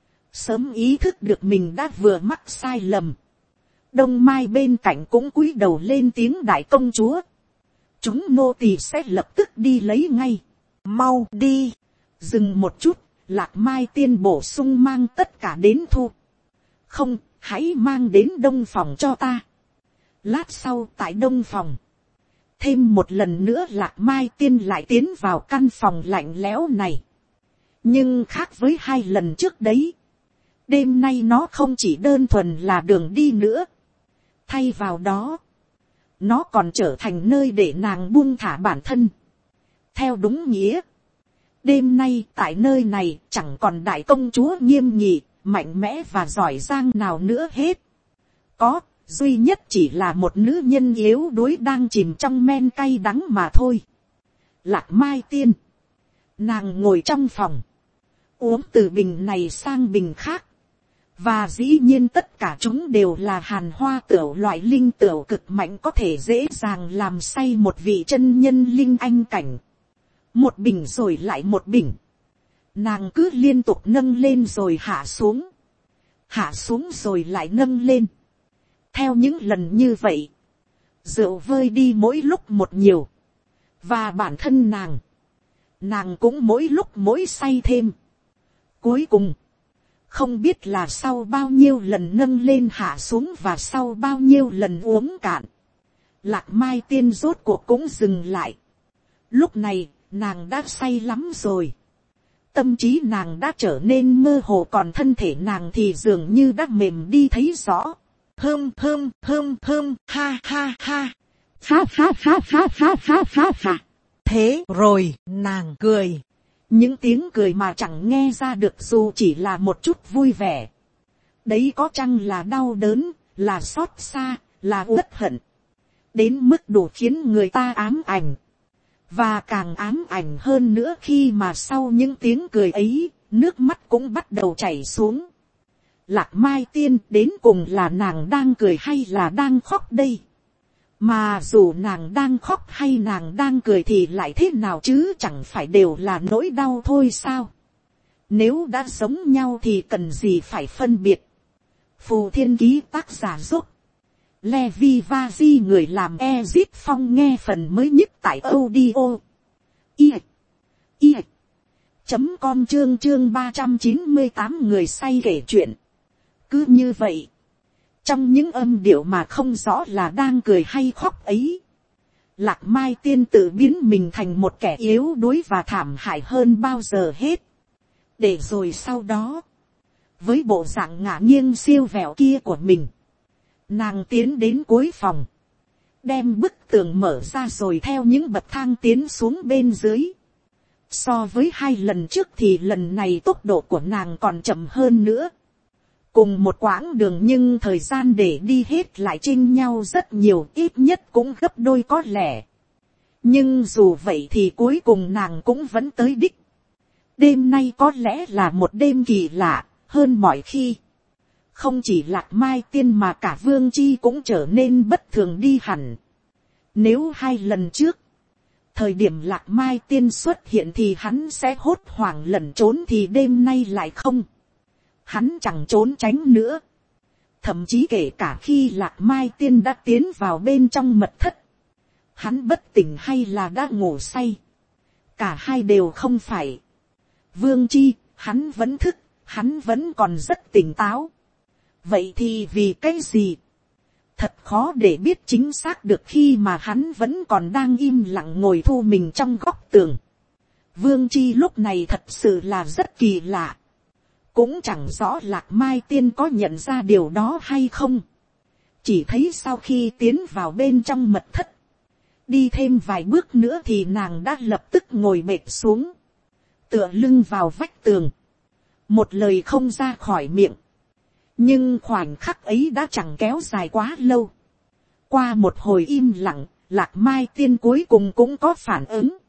Sớm ý thức được mình đã vừa mắc sai lầm. Đông Mai bên cạnh cũng cúi đầu lên tiếng đại công chúa. Chúng nô tỳ sẽ lập tức đi lấy ngay. Mau đi. Dừng một chút, Lạc Mai Tiên bổ sung mang tất cả đến thu. Không, hãy mang đến đông phòng cho ta. Lát sau tại đông phòng. Thêm một lần nữa Lạc Mai Tiên lại tiến vào căn phòng lạnh lẽo này. Nhưng khác với hai lần trước đấy. Đêm nay nó không chỉ đơn thuần là đường đi nữa. Thay vào đó. Nó còn trở thành nơi để nàng buông thả bản thân. Theo đúng nghĩa. Đêm nay tại nơi này chẳng còn đại công chúa nghiêm nghị, mạnh mẽ và giỏi giang nào nữa hết. Có. Duy nhất chỉ là một nữ nhân yếu đuối đang chìm trong men cay đắng mà thôi. Lạc Mai Tiên. Nàng ngồi trong phòng. Uống từ bình này sang bình khác. Và dĩ nhiên tất cả chúng đều là hàn hoa tửu loại linh tửu cực mạnh có thể dễ dàng làm say một vị chân nhân linh anh cảnh. Một bình rồi lại một bình. Nàng cứ liên tục nâng lên rồi hạ xuống. Hạ xuống rồi lại nâng lên. Theo những lần như vậy, rượu vơi đi mỗi lúc một nhiều. Và bản thân nàng, nàng cũng mỗi lúc mỗi say thêm. Cuối cùng, không biết là sau bao nhiêu lần nâng lên hạ xuống và sau bao nhiêu lần uống cạn. Lạc Mai Tiên rốt cuộc cũng dừng lại. Lúc này, nàng đã say lắm rồi. Tâm trí nàng đã trở nên mơ hồ còn thân thể nàng thì dường như đã mềm đi thấy rõ. Hơm hơm hơm hơm ha ha ha. Ha ha ha ha ha ha ha ha. Thế rồi nàng cười. Những tiếng cười mà chẳng nghe ra được dù chỉ là một chút vui vẻ. Đấy có chăng là đau đớn, là xót xa, là uất hận. Đến mức đủ khiến người ta ám ảnh. Và càng ám ảnh hơn nữa khi mà sau những tiếng cười ấy, nước mắt cũng bắt đầu chảy xuống. Lạc Mai Tiên đến cùng là nàng đang cười hay là đang khóc đây? Mà dù nàng đang khóc hay nàng đang cười thì lại thế nào chứ chẳng phải đều là nỗi đau thôi sao? Nếu đã giống nhau thì cần gì phải phân biệt? Phù Thiên Ký tác giả giúp. Levi Vazi người làm Ezit Phong nghe phần mới nhất tại audio. I. I. Chấm com chương chương ba trăm chín mươi tám người say kể chuyện. Cứ như vậy. Trong những âm điệu mà không rõ là đang cười hay khóc ấy. Lạc Mai Tiên tự biến mình thành một kẻ yếu đuối và thảm hại hơn bao giờ hết. Để rồi sau đó. Với bộ dạng ngả nghiêng siêu vẹo kia của mình. Nàng tiến đến cuối phòng. Đem bức tường mở ra rồi theo những bậc thang tiến xuống bên dưới. So với hai lần trước thì lần này tốc độ của nàng còn chậm hơn nữa. Cùng một quãng đường nhưng thời gian để đi hết lại chênh nhau rất nhiều, ít nhất cũng gấp đôi có lẽ. Nhưng dù vậy thì cuối cùng nàng cũng vẫn tới đích. Đêm nay có lẽ là một đêm kỳ lạ hơn mọi khi. Không chỉ Lạc Mai Tiên mà cả Vương Chi cũng trở nên bất thường đi hẳn. Nếu hai lần trước, thời điểm Lạc Mai Tiên xuất hiện thì hắn sẽ hốt hoảng lẩn trốn thì đêm nay lại không. Hắn chẳng trốn tránh nữa. Thậm chí kể cả khi Lạc Mai Tiên đã tiến vào bên trong mật thất. Hắn bất tỉnh hay là đã ngủ say. Cả hai đều không phải. Vương Chi, hắn vẫn thức, hắn vẫn còn rất tỉnh táo. Vậy thì vì cái gì? Thật khó để biết chính xác được khi mà hắn vẫn còn đang im lặng ngồi thu mình trong góc tường. Vương Chi lúc này thật sự là rất kỳ lạ. Cũng chẳng rõ Lạc Mai Tiên có nhận ra điều đó hay không. Chỉ thấy sau khi tiến vào bên trong mật thất. Đi thêm vài bước nữa thì nàng đã lập tức ngồi bệt xuống. Tựa lưng vào vách tường. Một lời không ra khỏi miệng. Nhưng khoảnh khắc ấy đã chẳng kéo dài quá lâu. Qua một hồi im lặng, Lạc Mai Tiên cuối cùng cũng có phản ứng.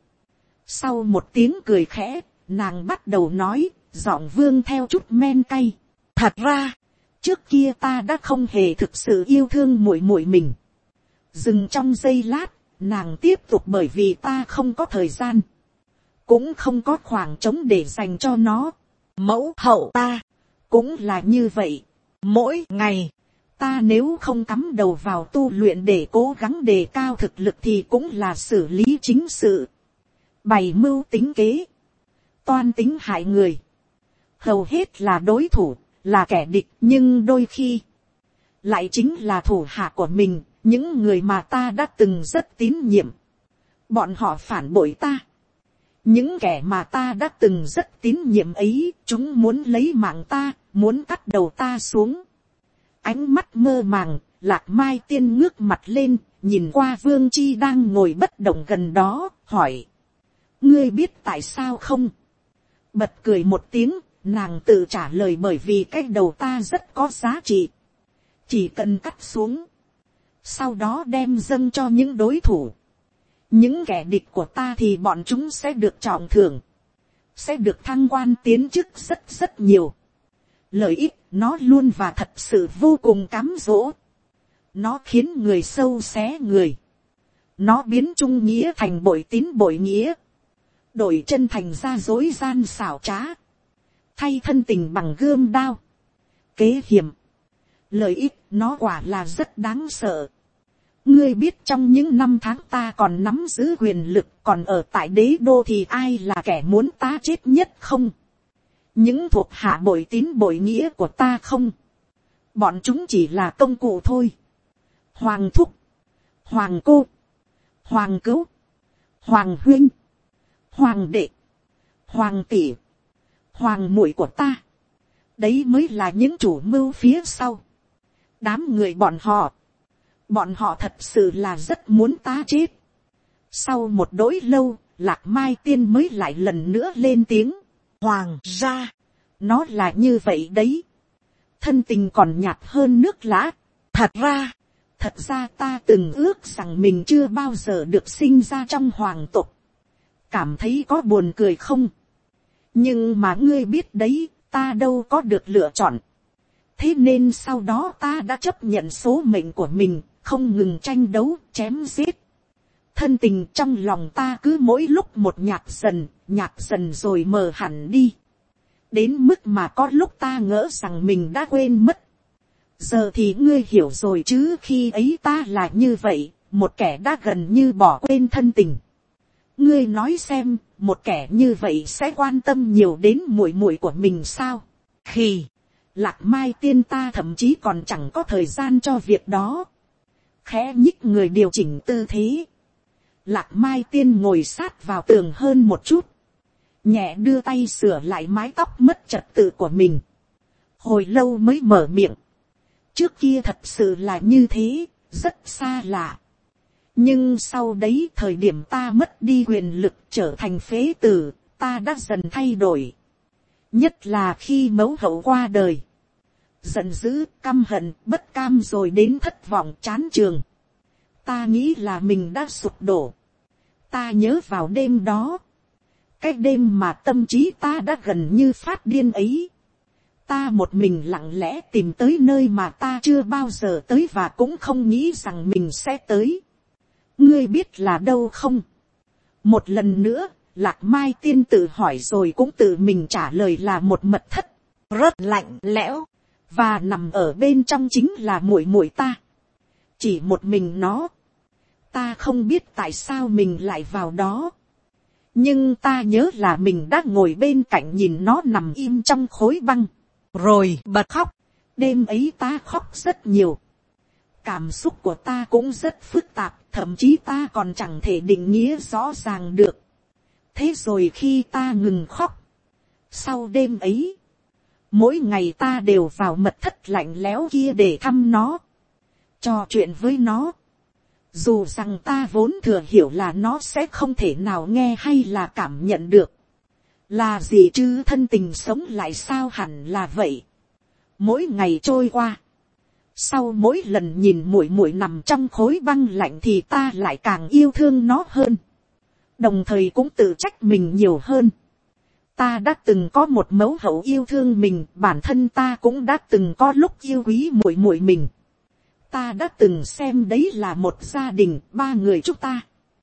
Sau một tiếng cười khẽ, nàng bắt đầu nói, giọng vương theo chút men cay. Thật ra, trước kia ta đã không hề thực sự yêu thương muội muội mình. Dừng trong giây lát, nàng tiếp tục bởi vì ta không có thời gian. Cũng không có khoảng trống để dành cho nó. Mẫu hậu ta, cũng là như vậy. Mỗi ngày, ta nếu không cắm đầu vào tu luyện để cố gắng đề cao thực lực thì cũng là xử lý chính sự. Bày mưu tính kế. Toan tính hại người. Hầu hết là đối thủ, là kẻ địch, nhưng đôi khi lại chính là thủ hạ của mình, những người mà ta đã từng rất tín nhiệm. Bọn họ phản bội ta. Những kẻ mà ta đã từng rất tín nhiệm ấy, chúng muốn lấy mạng ta, muốn cắt đầu ta xuống. Ánh mắt mơ màng, Lạc Mai Tiên ngước mặt lên, nhìn qua Vương Chi đang ngồi bất động gần đó, hỏi. Ngươi biết tại sao không? Bật cười một tiếng, nàng tự trả lời bởi vì cái đầu ta rất có giá trị. Chỉ cần cắt xuống. Sau đó đem dâng cho những đối thủ. Những kẻ địch của ta thì bọn chúng sẽ được trọng thưởng. Sẽ được thăng quan tiến chức rất rất nhiều. Lợi ích nó luôn và thật sự vô cùng cám dỗ. Nó khiến người sâu xé người. Nó biến trung nghĩa thành bội tín bội nghĩa. Đổi chân thành ra dối gian xảo trá. Thay thân tình bằng gươm đao. Kế hiểm. Lợi ích nó quả là rất đáng sợ. Ngươi biết trong những năm tháng ta còn nắm giữ quyền lực, còn ở tại đế đô thì ai là kẻ muốn ta chết nhất không? Những thuộc hạ bội tín bội nghĩa của ta không? Bọn chúng chỉ là công cụ thôi. Hoàng thúc, hoàng cô, hoàng cứu, hoàng huynh, hoàng đệ, hoàng tỷ, hoàng muội của ta. Đấy mới là những chủ mưu phía sau. Đám người bọn họ. Bọn họ thật sự là rất muốn ta chết. Sau một đỗi lâu, Lạc Mai Tiên mới lại lần nữa lên tiếng. Hoàng gia, nó là như vậy đấy. Thân tình còn nhạt hơn nước lã. Thật ra, thật ra ta từng ước rằng mình chưa bao giờ được sinh ra trong hoàng tộc. Cảm thấy có buồn cười không? Nhưng mà ngươi biết đấy, ta đâu có được lựa chọn. Thế nên sau đó ta đã chấp nhận số mệnh của mình, không ngừng tranh đấu, chém giết. Thân tình trong lòng ta cứ mỗi lúc một nhạt dần, nhạt dần rồi mờ hẳn đi. Đến mức mà có lúc ta ngỡ rằng mình đã quên mất. Giờ thì ngươi hiểu rồi chứ, khi ấy ta là như vậy, một kẻ đã gần như bỏ quên thân tình. Ngươi nói xem, một kẻ như vậy sẽ quan tâm nhiều đến muội muội của mình sao? Khi Lạc Mai Tiên ta thậm chí còn chẳng có thời gian cho việc đó. Khẽ nhích người điều chỉnh tư thế. Lạc Mai Tiên ngồi sát vào tường hơn một chút. Nhẹ đưa tay sửa lại mái tóc mất trật tự của mình. Hồi lâu mới mở miệng. Trước kia thật sự là như thế, rất xa lạ. Nhưng sau đấy thời điểm ta mất đi quyền lực trở thành phế tử, ta đã dần thay đổi. Nhất là khi mẫu hậu qua đời. Giận dữ, căm hận, bất cam rồi đến thất vọng chán trường. Ta nghĩ là mình đã sụp đổ. Ta nhớ vào đêm đó. Cái đêm mà tâm trí ta đã gần như phát điên ấy. Ta một mình lặng lẽ tìm tới nơi mà ta chưa bao giờ tới và cũng không nghĩ rằng mình sẽ tới. Ngươi biết là đâu không? Một lần nữa, Lạc Mai Tiên tự hỏi rồi cũng tự mình trả lời là một mật thất. Rất lạnh lẽo. Và nằm ở bên trong chính là muội muội ta. Chỉ một mình nó. Ta không biết tại sao mình lại vào đó. Nhưng ta nhớ là mình đã ngồi bên cạnh nhìn nó nằm im trong khối băng. Rồi bật khóc. Đêm ấy ta khóc rất nhiều. Cảm xúc của ta cũng rất phức tạp. Thậm chí ta còn chẳng thể định nghĩa rõ ràng được. Thế rồi khi ta ngừng khóc. Sau đêm ấy. Mỗi ngày ta đều vào mật thất lạnh lẽo kia để thăm nó. Trò chuyện với nó. Dù rằng ta vốn thừa hiểu là nó sẽ không thể nào nghe hay là cảm nhận được. Là gì chứ thân tình sống lại sao hẳn là vậy. Mỗi ngày trôi qua. Sau mỗi lần nhìn muội muội nằm trong khối băng lạnh thì ta lại càng yêu thương nó hơn. Đồng thời cũng tự trách mình nhiều hơn. Ta đã từng có một mẫu hậu yêu thương mình, bản thân ta cũng đã từng có lúc yêu quý muội muội mình. Ta đã từng xem đấy là một gia đình, ba người chúng ta.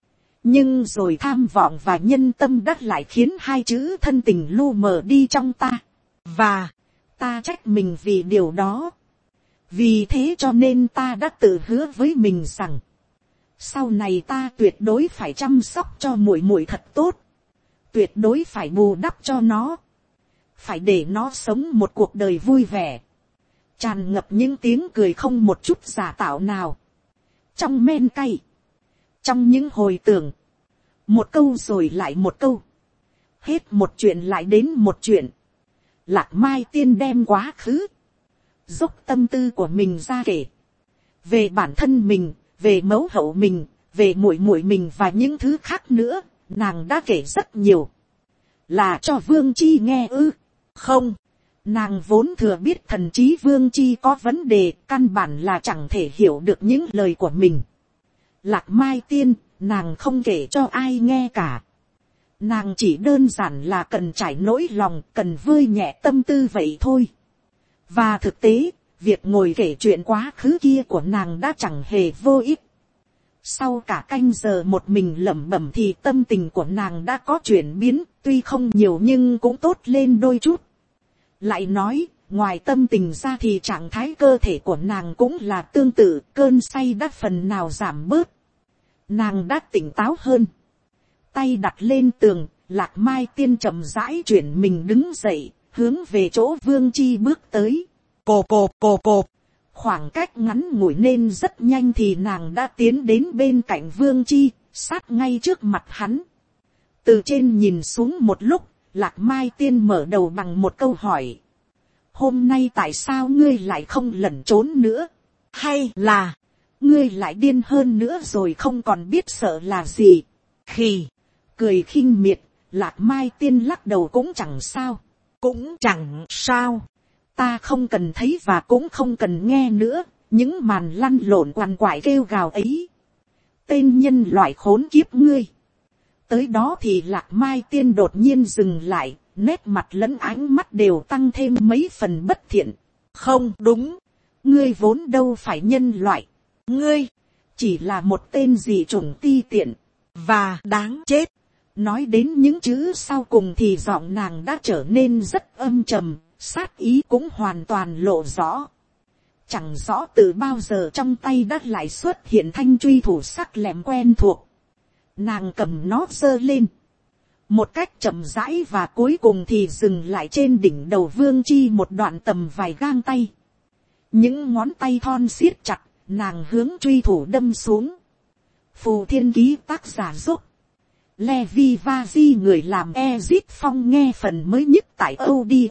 Nhưng rồi tham vọng và nhân tâm đắc lại khiến hai chữ thân tình lu mờ đi trong ta. Và ta trách mình vì điều đó. Vì thế cho nên ta đã tự hứa với mình rằng sau này ta tuyệt đối phải chăm sóc cho muội muội thật tốt. Tuyệt đối phải bù đắp cho nó. Phải để nó sống một cuộc đời vui vẻ. Tràn ngập những tiếng cười không một chút giả tạo nào. Trong men cay. Trong những hồi tưởng. Một câu rồi lại một câu. Hết một chuyện lại đến một chuyện. Lạc Mai Tiên đem quá khứ. Dốc tâm tư của mình ra kể. Về bản thân mình. Về mẫu hậu mình. Về muội muội mình và những thứ khác nữa. Nàng đã kể rất nhiều. Là cho Vương Chi nghe ư? Không. Nàng vốn thừa biết thần trí Vương Chi có vấn đề. Căn bản là chẳng thể hiểu được những lời của mình. Lạc Mai Tiên. Nàng không kể cho ai nghe cả. Nàng chỉ đơn giản là cần trải nỗi lòng. Cần vơi nhẹ tâm tư vậy thôi. Và thực tế. Việc ngồi kể chuyện quá khứ kia của nàng đã chẳng hề vô ích. Sau cả canh giờ một mình lẩm bẩm thì tâm tình của nàng đã có chuyển biến, tuy không nhiều nhưng cũng tốt lên đôi chút. Lại nói, ngoài tâm tình ra thì trạng thái cơ thể của nàng cũng là tương tự, cơn say đã phần nào giảm bớt. Nàng đã tỉnh táo hơn. Tay đặt lên tường, Lạc Mai Tiên chậm rãi chuyển mình đứng dậy, hướng về chỗ Vương Chi bước tới. Cộp cộp cộp cộp. Khoảng cách ngắn ngủi nên rất nhanh thì nàng đã tiến đến bên cạnh Vương Chi, sát ngay trước mặt hắn. Từ trên nhìn xuống một lúc, Lạc Mai Tiên mở đầu bằng một câu hỏi. Hôm nay tại sao ngươi lại không lẩn trốn nữa? Hay là, ngươi lại điên hơn nữa rồi không còn biết sợ là gì? Khi, cười khinh miệt, Lạc Mai Tiên lắc đầu cũng chẳng sao. Cũng chẳng sao. Ta không cần thấy và cũng không cần nghe nữa, những màn lăn lộn quằn quại kêu gào ấy. Tên nhân loại khốn kiếp ngươi. Tới đó thì Lạc Mai Tiên đột nhiên dừng lại, nét mặt lẫn ánh mắt đều tăng thêm mấy phần bất thiện. Không đúng, ngươi vốn đâu phải nhân loại. Ngươi, chỉ là một tên dị chủng ti tiện, và đáng chết. Nói đến những chữ sau cùng thì giọng nàng đã trở nên rất âm trầm. Sát ý cũng hoàn toàn lộ rõ. Chẳng rõ từ bao giờ trong tay đã lại xuất hiện thanh truy thủ sắc lẹm quen thuộc. Nàng cầm nó giơ lên. Một cách chậm rãi và cuối cùng thì dừng lại trên đỉnh đầu Vương Chi một đoạn tầm vài gang tay. Những ngón tay thon siết chặt, nàng hướng truy thủ đâm xuống. Phù Thiên Ký tác giả giúp. Levi Vazi người làm Ezit Phong nghe phần mới nhất tại audio.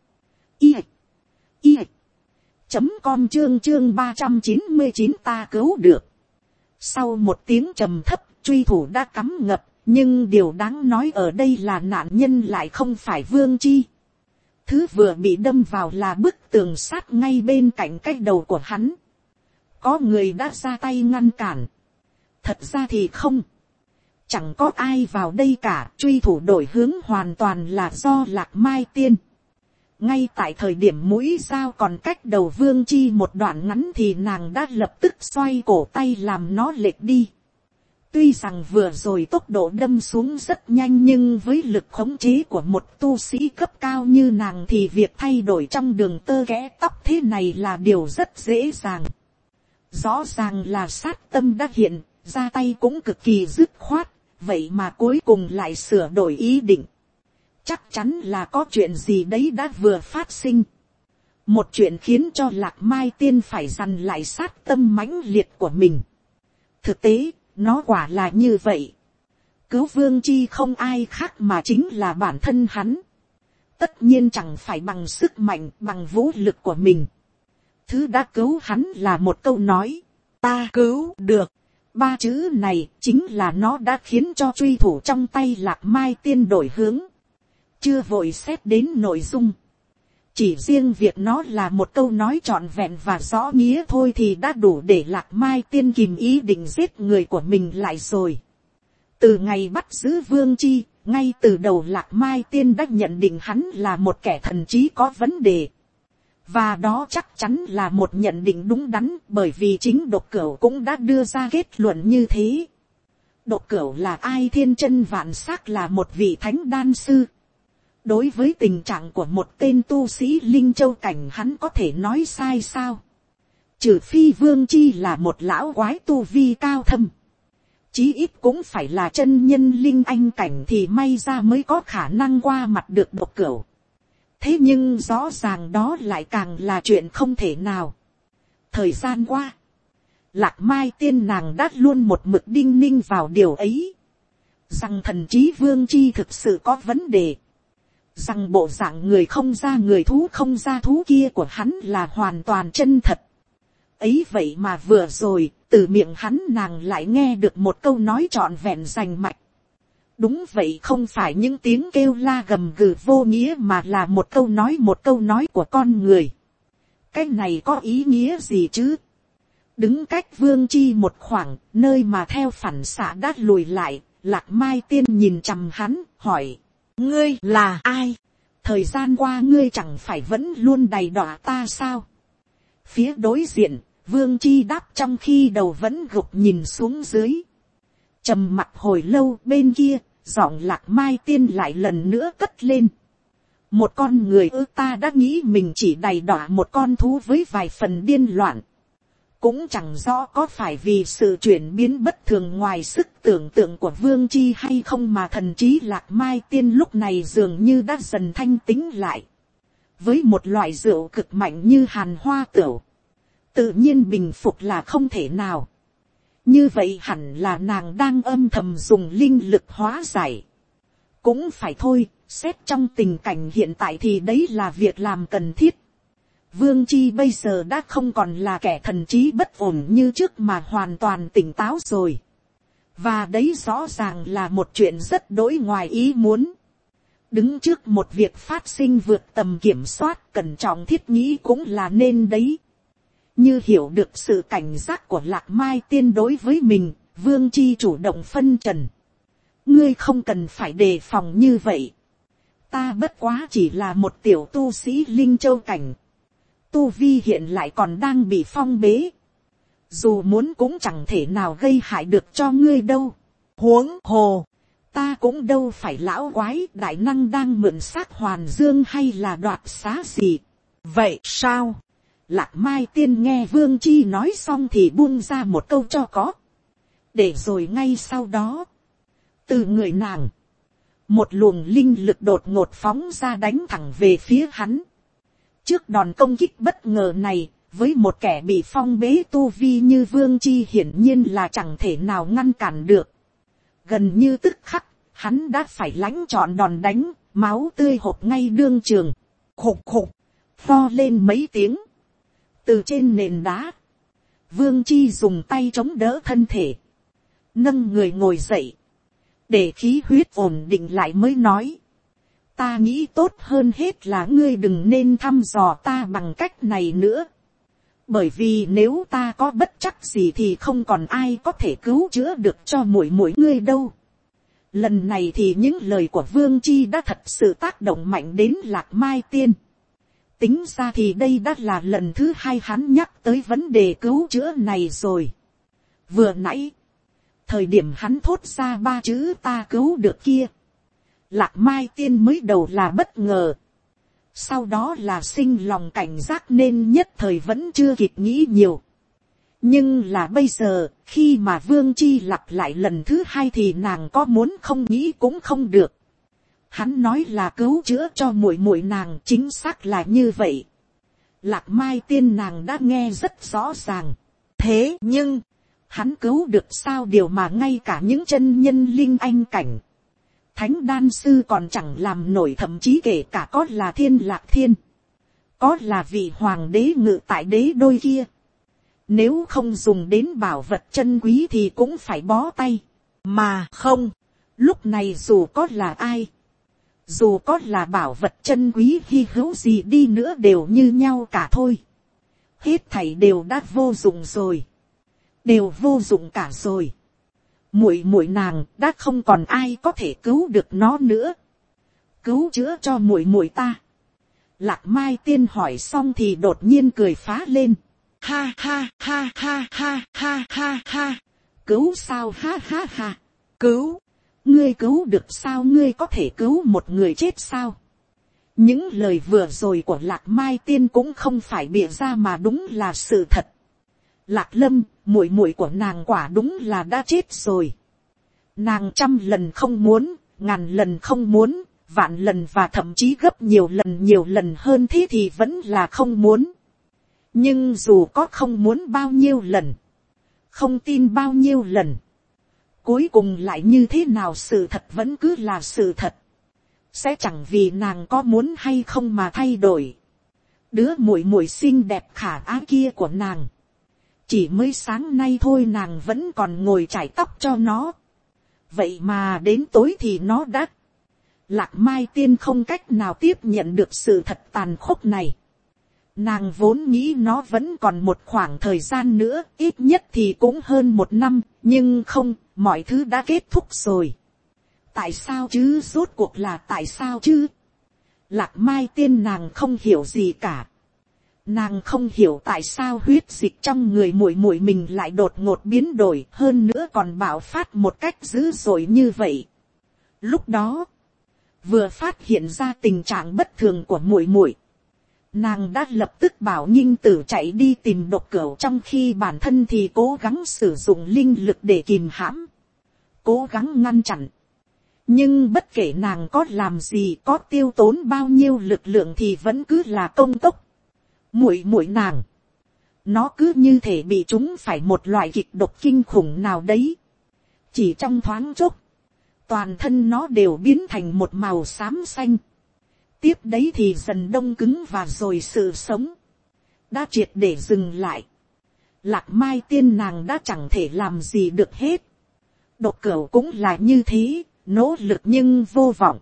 I. I. Chấm com chương chương ba trăm chín mươi chín ta cứu được. Sau một tiếng trầm thấp, truy thủ đã cắm ngập, nhưng điều đáng nói ở đây là nạn nhân lại không phải Vương Chi. Thứ vừa bị đâm vào là bức tường sắt ngay bên cạnh cái đầu của hắn. Có người đã ra tay ngăn cản. Thật ra thì không. Chẳng có ai vào đây cả, truy thủ đổi hướng hoàn toàn là do Lạc Mai Tiên. Ngay tại thời điểm mũi dao còn cách đầu Vương Chi một đoạn ngắn thì nàng đã lập tức xoay cổ tay làm nó lệch đi. Tuy rằng vừa rồi tốc độ đâm xuống rất nhanh nhưng với lực khống chế của một tu sĩ cấp cao như nàng thì việc thay đổi trong đường tơ kẽ tóc thế này là điều rất dễ dàng. Rõ ràng là sát tâm đã hiện, ra tay cũng cực kỳ dứt khoát, vậy mà cuối cùng lại sửa đổi ý định. Chắc chắn là có chuyện gì đấy đã vừa phát sinh. Một chuyện khiến cho Lạc Mai Tiên phải dằn lại sát tâm mãnh liệt của mình. Thực tế, nó quả là như vậy. Cứu Vương Chi không ai khác mà chính là bản thân hắn. Tất nhiên chẳng phải bằng sức mạnh, bằng vũ lực của mình. Thứ đã cứu hắn là một câu nói. Ta cứu được. Ba chữ này chính là nó đã khiến cho truy thủ trong tay Lạc Mai Tiên đổi hướng. Chưa vội xét đến nội dung. Chỉ riêng việc nó là một câu nói trọn vẹn và rõ nghĩa thôi thì đã đủ để Lạc Mai Tiên kìm ý định giết người của mình lại rồi. Từ ngày bắt giữ Vương Chi, ngay từ đầu Lạc Mai Tiên đã nhận định hắn là một kẻ thần trí có vấn đề. Và đó chắc chắn là một nhận định đúng đắn, bởi vì chính Độc Cửu cũng đã đưa ra kết luận như thế. Độc Cửu là ai? Thiên chân vạn sắc là một vị thánh đan sư. Đối với tình trạng của một tên tu sĩ Linh Châu cảnh hắn có thể nói sai sao? Trừ phi Vương Chi là một lão quái tu vi cao thâm. Chí ít cũng phải là chân nhân linh anh cảnh thì may ra mới có khả năng qua mặt được Độc Cửu. Thế nhưng rõ ràng đó lại càng là chuyện không thể nào. Thời gian qua, Lạc Mai Tiên nàng đã luôn một mực đinh ninh vào điều ấy. Rằng thần trí Vương Chi thực sự có vấn đề. Rằng bộ dạng người không ra người thú không ra thú kia của hắn là hoàn toàn chân thật. Ấy vậy mà vừa rồi, từ miệng hắn nàng lại nghe được một câu nói trọn vẹn rành mạch. Đúng vậy, không phải những tiếng kêu la gầm gừ vô nghĩa mà là một câu nói một câu nói của con người. Cái này có ý nghĩa gì chứ? Đứng cách Vương Chi một khoảng, nơi mà theo phản xạ đã lùi lại, Lạc Mai Tiên nhìn chằm hắn, hỏi. Ngươi là ai? Thời gian qua ngươi chẳng phải vẫn luôn đầy đọa ta sao? Phía đối diện, Vương Chi đáp trong khi đầu vẫn gục nhìn xuống dưới. Trầm mặc hồi lâu bên kia, giọng Lạc Mai Tiên lại lần nữa cất lên. Một con người ư? Ta đã nghĩ mình chỉ đầy đọa một con thú với vài phần điên loạn. Cũng chẳng rõ có phải vì sự chuyển biến bất thường ngoài sức tưởng tượng của Vương Chi hay không mà thần trí Lạc Mai Tiên lúc này dường như đã dần thanh tĩnh lại. Với một loại rượu cực mạnh như hàn hoa tửu, tự nhiên bình phục là không thể nào. Như vậy hẳn là nàng đang âm thầm dùng linh lực hóa giải. Cũng phải thôi, xét trong tình cảnh hiện tại thì đấy là việc làm cần thiết. Vương Chi bây giờ đã không còn là kẻ thần trí bất ổn như trước mà hoàn toàn tỉnh táo rồi. Và đấy rõ ràng là một chuyện rất đối ngoài ý muốn. Đứng trước một việc phát sinh vượt tầm kiểm soát, cẩn trọng thiết nghĩ cũng là nên đấy. Như hiểu được sự cảnh giác của Lạc Mai Tiên đối với mình, Vương Chi chủ động phân trần. Ngươi không cần phải đề phòng như vậy. Ta bất quá chỉ là một tiểu tu sĩ Linh Châu cảnh. Tu vi hiện lại còn đang bị phong bế. Dù muốn cũng chẳng thể nào gây hại được cho ngươi đâu. Huống hồ, ta cũng đâu phải lão quái đại năng đang mượn xác hoàn dương hay là đoạt xá gì. Vậy sao? Lạc Mai Tiên nghe Vương Chi nói xong thì buông ra một câu cho có. Để rồi ngay sau đó, từ người nàng, một luồng linh lực đột ngột phóng ra đánh thẳng về phía hắn. Trước đòn công kích bất ngờ này, với một kẻ bị phong bế tu vi như Vương Chi hiển nhiên là chẳng thể nào ngăn cản được. Gần như tức khắc, hắn đã phải lãnh trọn đòn đánh, máu tươi hộc ngay đương trường. Khục khục, pho lên mấy tiếng. Từ trên nền đá, Vương Chi dùng tay chống đỡ thân thể, nâng người ngồi dậy, để khí huyết ổn định lại mới nói. Ta nghĩ tốt hơn hết là ngươi đừng nên thăm dò ta bằng cách này nữa. Bởi vì nếu ta có bất chắc gì thì không còn ai có thể cứu chữa được cho muội muội ngươi đâu. Lần này thì những lời của Vương Chi đã thật sự tác động mạnh đến Lạc Mai Tiên. Tính ra thì đây đã là lần thứ hai hắn nhắc tới vấn đề cứu chữa này rồi. Vừa nãy, thời điểm hắn thốt ra ba chữ ta cứu được kia, Lạc Mai Tiên mới đầu là bất ngờ. Sau đó là sinh lòng cảnh giác nên nhất thời vẫn chưa kịp nghĩ nhiều. Nhưng là bây giờ, khi mà Vương Chi lặp lại lần thứ hai thì nàng có muốn không nghĩ cũng không được. Hắn nói là cứu chữa cho muội muội nàng, chính xác là như vậy. Lạc Mai Tiên nàng đã nghe rất rõ ràng. Thế nhưng, hắn cứu được sao điều mà ngay cả những chân nhân linh anh cảnh, thánh đan sư còn chẳng làm nổi, thậm chí kể cả có là Thiên Lạc Thiên, có là vị hoàng đế ngự tại đế đôi kia, nếu không dùng đến bảo vật chân quý thì cũng phải bó tay. Mà không, lúc này dù có là ai, dù có là bảo vật chân quý hy hữu gì đi nữa đều như nhau cả thôi. Hết thảy đều đã vô dụng rồi, đều vô dụng cả rồi. Muội muội nàng đã không còn ai có thể cứu được nó nữa. Cứu chữa cho muội muội ta. Lạc Mai Tiên hỏi xong thì đột nhiên cười phá lên. Ha ha ha ha ha ha ha ha. Cứu sao? Ha ha ha. Cứu. Ngươi cứu được sao? Ngươi có thể cứu một người chết sao? Những lời vừa rồi của Lạc Mai Tiên cũng không phải bịa ra mà đúng là sự thật. Lạc Lâm, muội muội của nàng quả đúng là đã chết rồi. Nàng trăm lần không muốn, ngàn lần không muốn, vạn lần và thậm chí gấp nhiều lần nhiều lần hơn thế thì vẫn là không muốn. Nhưng dù có không muốn bao nhiêu lần, không tin bao nhiêu lần, cuối cùng lại như thế nào sự thật vẫn cứ là sự thật. Sẽ chẳng vì nàng có muốn hay không mà thay đổi. Đứa muội muội xinh đẹp khả ái kia của nàng, chỉ mới sáng nay thôi nàng vẫn còn ngồi chải tóc cho nó. Vậy mà đến tối thì nó đã. Lạc Mai Tiên không cách nào tiếp nhận được sự thật tàn khốc này. Nàng vốn nghĩ nó vẫn còn một khoảng thời gian nữa, ít nhất thì cũng hơn một năm, nhưng không, mọi thứ đã kết thúc rồi. Tại sao chứ, rốt cuộc là tại sao chứ? Lạc Mai Tiên nàng không hiểu gì cả. Nàng không hiểu tại sao huyết dịch trong người muội muội mình lại đột ngột biến đổi, hơn nữa còn bạo phát một cách dữ dội như vậy. Lúc đó, vừa phát hiện ra tình trạng bất thường của muội muội, nàng đã lập tức bảo Nghinh Tử chạy đi tìm Độc Cửu, trong khi bản thân thì cố gắng sử dụng linh lực để kìm hãm, cố gắng ngăn chặn. Nhưng bất kể nàng có làm gì, có tiêu tốn bao nhiêu lực lượng thì vẫn cứ là công tốc. Muội muội nàng, nó cứ như thể bị chúng phải một loại kịch độc kinh khủng nào đấy. Chỉ trong thoáng chốc, toàn thân nó đều biến thành một màu xám xanh. Tiếp đấy thì dần đông cứng và rồi sự sống đã triệt để dừng lại. Lạc Mai Tiên nàng đã chẳng thể làm gì được hết. Độc Cửu cũng là như thế, nỗ lực nhưng vô vọng.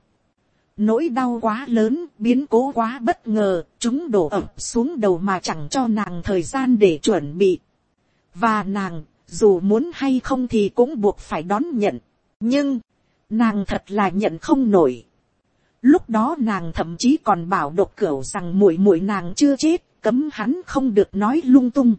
Nỗi đau quá lớn, biến cố quá bất ngờ, chúng đổ ập xuống đầu mà chẳng cho nàng thời gian để chuẩn bị. Và nàng, dù muốn hay không thì cũng buộc phải đón nhận. Nhưng, nàng thật là nhận không nổi. Lúc đó nàng thậm chí còn bảo Độc Cửu rằng muội muội nàng chưa chết, cấm hắn không được nói lung tung.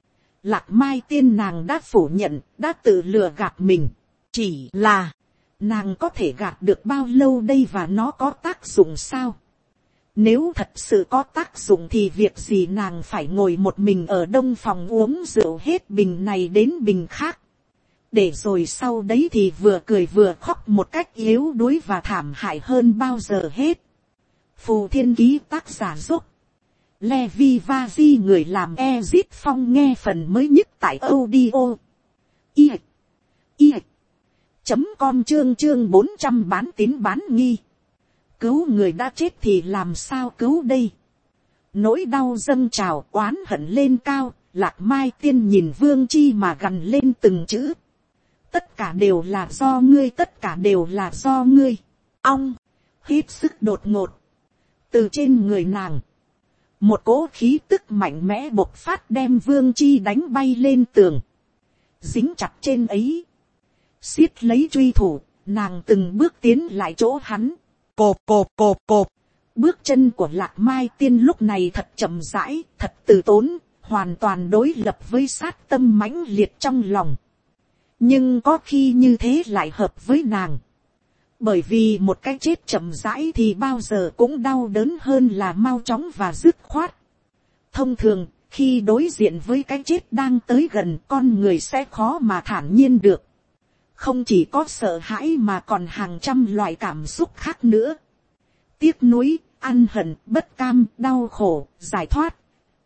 Lạc Mai Tiên nàng đã phủ nhận, đã tự lừa gạt mình. Chỉ là, nàng có thể gạt được bao lâu đây và nó có tác dụng sao? Nếu thật sự có tác dụng thì việc gì nàng phải ngồi một mình ở đông phòng uống rượu hết bình này đến bình khác. Để rồi sau đấy thì vừa cười vừa khóc một cách yếu đuối và thảm hại hơn bao giờ hết. Phù Thiên Ký tác giả giúp. Levi Vazi người làm Ezit Phong nghe phần mới nhất tại audio. I. I. Chấm com chương chương bốn trăm bán tín bán nghi. Cứu người đã chết thì làm sao cứu đây? Nỗi đau dâng trào, oán hận lên cao, Lạc Mai Tiên nhìn Vương Chi mà gằn lên từng chữ. Tất cả đều là do ngươi, tất cả đều là do ngươi. Ong, hít sức đột ngột. Từ trên người nàng, một cỗ khí tức mạnh mẽ bộc phát đem Vương Chi đánh bay lên tường. Dính chặt trên ấy. Xiết lấy truy thủ, nàng từng bước tiến lại chỗ hắn. Cộp cộp cộp cộp. Bước chân của Lạc Mai Tiên lúc này thật chậm rãi, thật từ tốn, hoàn toàn đối lập với sát tâm mãnh liệt trong lòng. Nhưng có khi như thế lại hợp với nàng. Bởi vì một cái chết chậm rãi thì bao giờ cũng đau đớn hơn là mau chóng và dứt khoát. Thông thường, khi đối diện với cái chết đang tới gần, con người sẽ khó mà thản nhiên được. Không chỉ có sợ hãi mà còn hàng trăm loại cảm xúc khác nữa. Tiếc nuối, ăn hận, bất cam, đau khổ, giải thoát.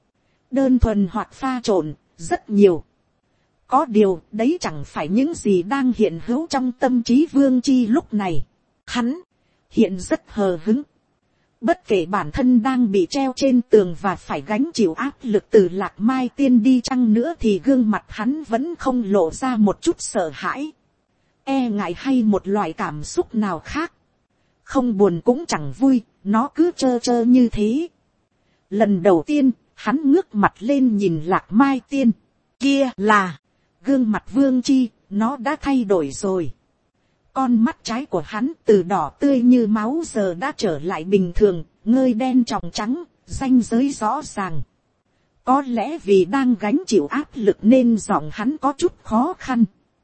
Đơn thuần hoặc pha trộn, rất nhiều. Có điều, đấy chẳng phải những gì đang hiện hữu trong tâm trí Vương Chi lúc này. Hắn, hiện rất hờ hứng. Bất kể bản thân đang bị treo trên tường và phải gánh chịu áp lực từ Lạc Mai Tiên đi chăng nữa thì gương mặt hắn vẫn không lộ ra một chút sợ hãi. E ngại hay một loại cảm xúc nào khác. Không buồn cũng chẳng vui, nó cứ trơ trơ như thế. Lần đầu tiên, hắn ngước mặt lên nhìn Lạc Mai Tiên. Kia là, gương mặt Vương Chi, nó đã thay đổi rồi. Con mắt trái của hắn từ đỏ tươi như máu giờ đã trở lại bình thường, ngơi đen tròng trắng, ranh giới rõ ràng. Có lẽ vì đang gánh chịu áp lực nên giọng hắn có chút khó khăn.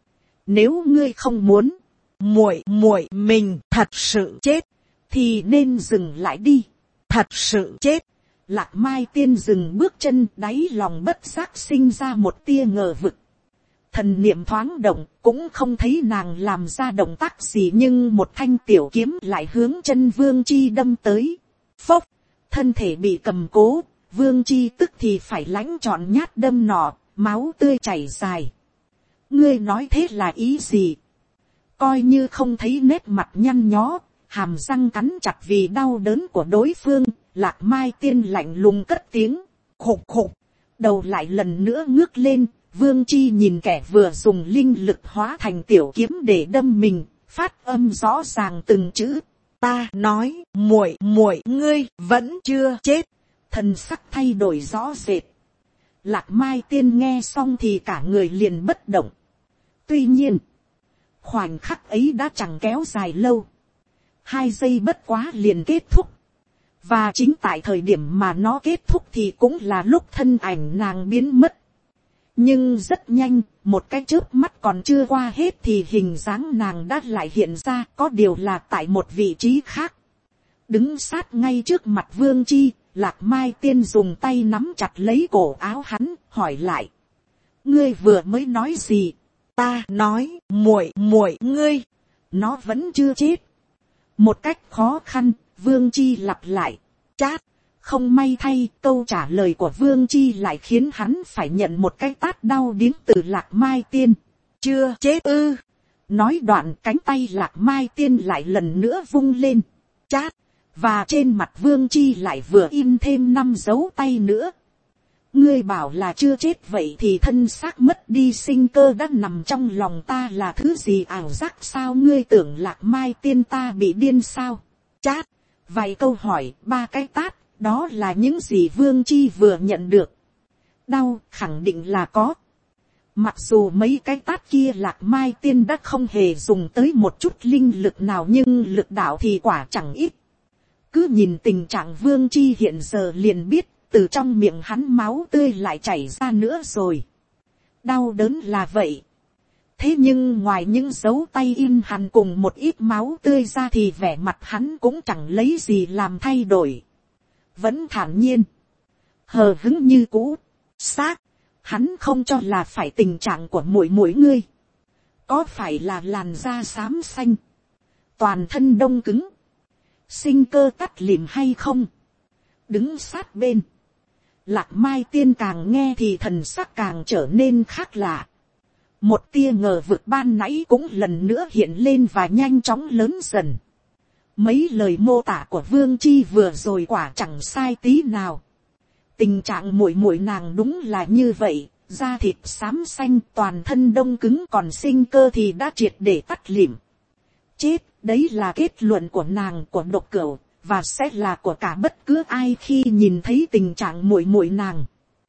Nếu ngươi không muốn, muội muội mình thật sự chết, thì nên dừng lại đi. Thật sự chết. Lạc Mai Tiên dừng bước chân, đáy lòng bất giác sinh ra một tia ngờ vực. Thần niệm thoáng động, cũng không thấy nàng làm ra động tác gì, nhưng một thanh tiểu kiếm lại hướng chân Vương Chi đâm tới. Phốc, thân thể bị cầm cố, Vương Chi tức thì phải lãnh trọn nhát đâm nọ, máu tươi chảy dài. Ngươi nói thế là ý gì? Coi như không thấy nét mặt nhăn nhó, hàm răng cắn chặt vì đau đớn của đối phương, Lạc Mai Tiên lạnh lùng cất tiếng, khục khục, đầu lại lần nữa ngước lên. Vương Chi nhìn kẻ vừa dùng linh lực hóa thành tiểu kiếm để đâm mình, phát âm rõ ràng từng chữ. Ta nói, muội muội ngươi vẫn chưa chết. Thần sắc thay đổi rõ rệt. Lạc Mai Tiên nghe xong thì cả người liền bất động. Tuy nhiên, khoảnh khắc ấy đã chẳng kéo dài lâu. Hai giây bất quá liền kết thúc. Và chính tại thời điểm mà nó kết thúc thì cũng là lúc thân ảnh nàng biến mất. Nhưng rất nhanh, một cái chớp mắt còn chưa qua hết thì hình dáng nàng đã lại hiện ra, có điều là tại một vị trí khác. Đứng sát ngay trước mặt Vương Chi, Lạc Mai Tiên dùng tay nắm chặt lấy cổ áo hắn, hỏi lại. Ngươi vừa mới nói gì? Ta nói, muội muội ngươi, nó vẫn chưa chết. Một cách khó khăn, Vương Chi lặp lại. Chát. Không may thay, câu trả lời của Vương Chi lại khiến hắn phải nhận một cái tát đau điếng từ Lạc Mai Tiên. Chưa chết ư? Nói đoạn, cánh tay Lạc Mai Tiên lại lần nữa vung lên. Chát. Và trên mặt Vương Chi lại vừa in thêm năm dấu tay nữa. Ngươi bảo là chưa chết, vậy thì thân xác mất đi sinh cơ đã nằm trong lòng ta là thứ gì ảo giác sao? Ngươi tưởng Lạc Mai Tiên ta bị điên sao? Chát. Vài câu hỏi, ba cái tát. Đó là những gì Vương Chi vừa nhận được. Đau, khẳng định là có. Mặc dù mấy cái tát kia Lạc Mai Tiên đã không hề dùng tới một chút linh lực nào, nhưng lực đạo thì quả chẳng ít. Cứ nhìn tình trạng Vương Chi hiện giờ liền biết, từ trong miệng hắn máu tươi lại chảy ra nữa rồi. Đau đớn là vậy. Thế nhưng ngoài những dấu tay in hằn cùng một ít máu tươi ra thì vẻ mặt hắn cũng chẳng lấy gì làm thay đổi. vẫn thản nhiên, hờ hứng như cũ. Xác, hắn không cho là phải tình trạng của muội muội ngươi, có phải là làn da xám xanh, toàn thân đông cứng, sinh cơ cắt lìm hay không. Đứng sát bên, Lạc Mai Tiên càng nghe thì thần sắc càng trở nên khác lạ. Một tia ngờ vực ban nãy cũng lần nữa hiện lên và nhanh chóng lớn dần. Mấy lời mô tả của Vương Chi vừa rồi quả chẳng sai tí nào. Tình trạng muội muội nàng đúng là như vậy, da thịt xám xanh, toàn thân đông cứng, còn sinh cơ thì đã triệt để tắt lịm. Chết, đấy là kết luận của nàng, của Độc Cửu, và sẽ là của cả bất cứ ai khi nhìn thấy tình trạng muội muội nàng.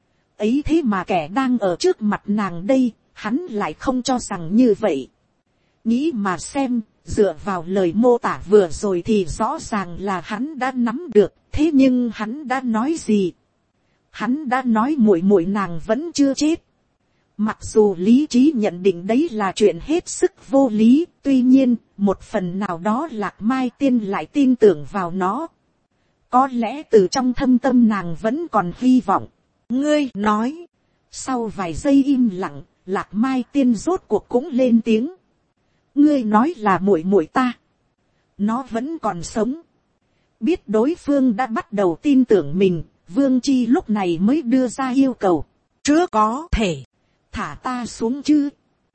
Ấy thế mà kẻ đang ở trước mặt nàng đây, hắn lại không cho rằng như vậy. Nghĩ mà xem, dựa vào lời mô tả vừa rồi thì rõ ràng là hắn đã nắm được, thế nhưng hắn đã nói gì? Hắn đã nói muội muội nàng vẫn chưa chết. Mặc dù lý trí nhận định đấy là chuyện hết sức vô lý, tuy nhiên, một phần nào đó Lạc Mai Tiên lại tin tưởng vào nó. Có lẽ từ trong thâm tâm nàng vẫn còn hy vọng. Ngươi nói. Sau vài giây im lặng, Lạc Mai Tiên rốt cuộc cũng lên tiếng. Ngươi nói là muội muội ta, nó vẫn còn sống. Biết đối phương đã bắt đầu tin tưởng mình, Vương Chi lúc này mới đưa ra yêu cầu. Trước có thể thả ta xuống chứ?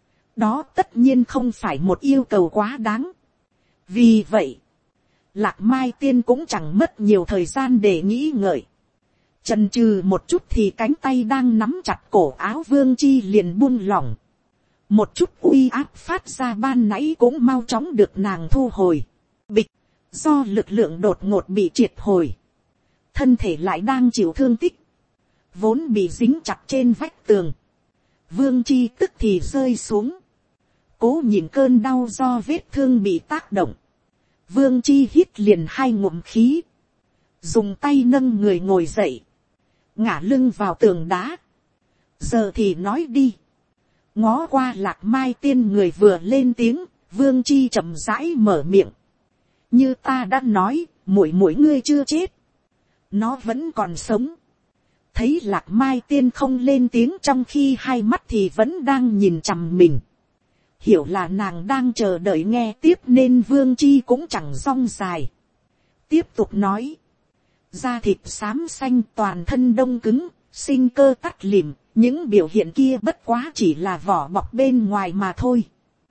Đó tất nhiên không phải một yêu cầu quá đáng. Vì vậy, Lạc Mai Tiên cũng chẳng mất nhiều thời gian để nghĩ ngợi. Chần chừ một chút thì cánh tay đang nắm chặt cổ áo Vương Chi liền buông lỏng. Một chút uy áp phát ra ban nãy cũng mau chóng được nàng thu hồi. Bịch, do lực lượng đột ngột bị triệt hồi. Thân thể lại đang chịu thương tích, vốn bị dính chặt trên vách tường. Vương Chi tức thì rơi xuống, cố nhìn cơn đau do vết thương bị tác động. Vương Chi hít liền hai ngụm khí, dùng tay nâng người ngồi dậy, ngả lưng vào tường đá. Giờ thì nói đi. Ngó qua Lạc Mai Tiên người vừa lên tiếng, Vương Chi chậm rãi mở miệng. Như ta đã nói, muội muội ngươi chưa chết, nó vẫn còn sống. Thấy Lạc Mai Tiên không lên tiếng trong khi hai mắt thì vẫn đang nhìn chằm mình. Hiểu là nàng đang chờ đợi nghe tiếp nên Vương Chi cũng chẳng rong dài. Tiếp tục nói. Da thịt xám xanh, toàn thân đông cứng, sinh cơ tắt lịm. Những biểu hiện kia bất quá chỉ là vỏ bọc bên ngoài mà thôi.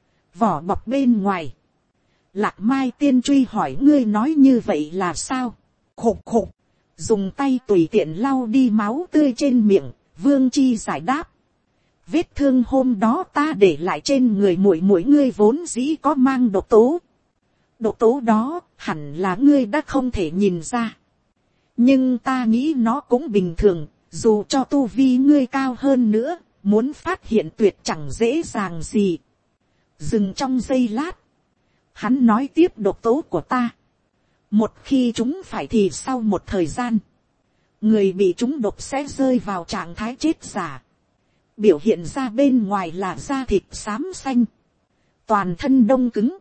Vỏ bọc bên ngoài. Lạc Mai Tiên truy hỏi ngươi nói như vậy là sao? Khục khục. Dùng tay tùy tiện lau đi máu tươi trên miệng, Vương Chi giải đáp. Vết thương hôm đó ta để lại trên người muội muội ngươi vốn dĩ có mang độc tố. Độc tố đó hẳn là ngươi đã không thể nhìn ra. Nhưng ta nghĩ nó cũng bình thường, dù cho tu vi ngươi cao hơn nữa, muốn phát hiện tuyệt chẳng dễ dàng gì. Dừng trong giây lát, hắn nói tiếp độc tố của ta. Một khi chúng phải thì sau một thời gian, người bị chúng độc sẽ rơi vào trạng thái chết giả. Biểu hiện ra bên ngoài là da thịt xám xanh, toàn thân đông cứng,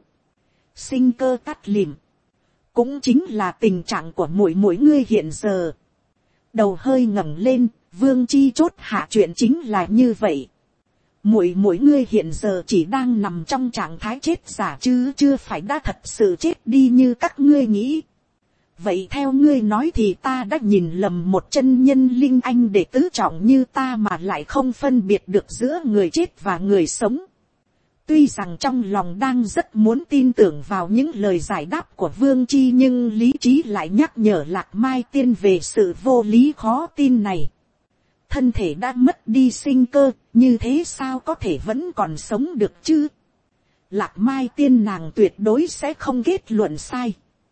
sinh cơ tắt lịm. Cũng chính là tình trạng của muội muội ngươi hiện giờ. Đầu hơi ngẩng lên, Vương Chi chốt hạ chuyện chính là như vậy. Muội muội ngươi hiện giờ chỉ đang nằm trong trạng thái chết giả chứ chưa phải đã thật sự chết đi như các ngươi nghĩ. Vậy theo ngươi nói thì ta đã nhìn lầm một chân nhân linh anh để tứ trọng như ta mà lại không phân biệt được giữa người chết và người sống. Tuy rằng trong lòng đang rất muốn tin tưởng vào những lời giải đáp của Vương Chi nhưng lý trí lại nhắc nhở Lạc Mai Tiên về sự vô lý khó tin này. Thân thể đã mất đi sinh cơ, như thế sao có thể vẫn còn sống được chứ? Lạc Mai Tiên nàng tuyệt đối sẽ không kết luận sai.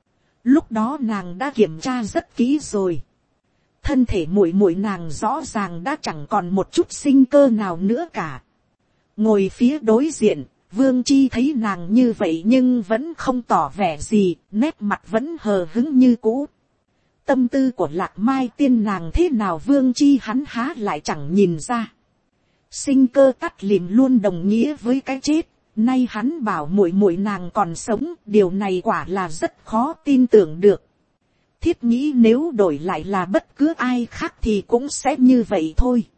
Lúc đó nàng đã kiểm tra rất kỹ rồi. Thân thể muội muội nàng rõ ràng đã chẳng còn một chút sinh cơ nào nữa cả. Ngồi phía đối diện, Vương Chi thấy nàng như vậy nhưng vẫn không tỏ vẻ gì, nét mặt vẫn hờ hững như cũ. Tâm tư của Lạc Mai Tiên nàng thế nào Vương Chi hắn há lại chẳng nhìn ra. Sinh cơ cắt lìm luôn đồng nghĩa với cái chết. Nay hắn bảo muội muội nàng còn sống, điều này quả là rất khó tin tưởng được. Thiết nghĩ nếu đổi lại là bất cứ ai khác thì cũng sẽ như vậy thôi.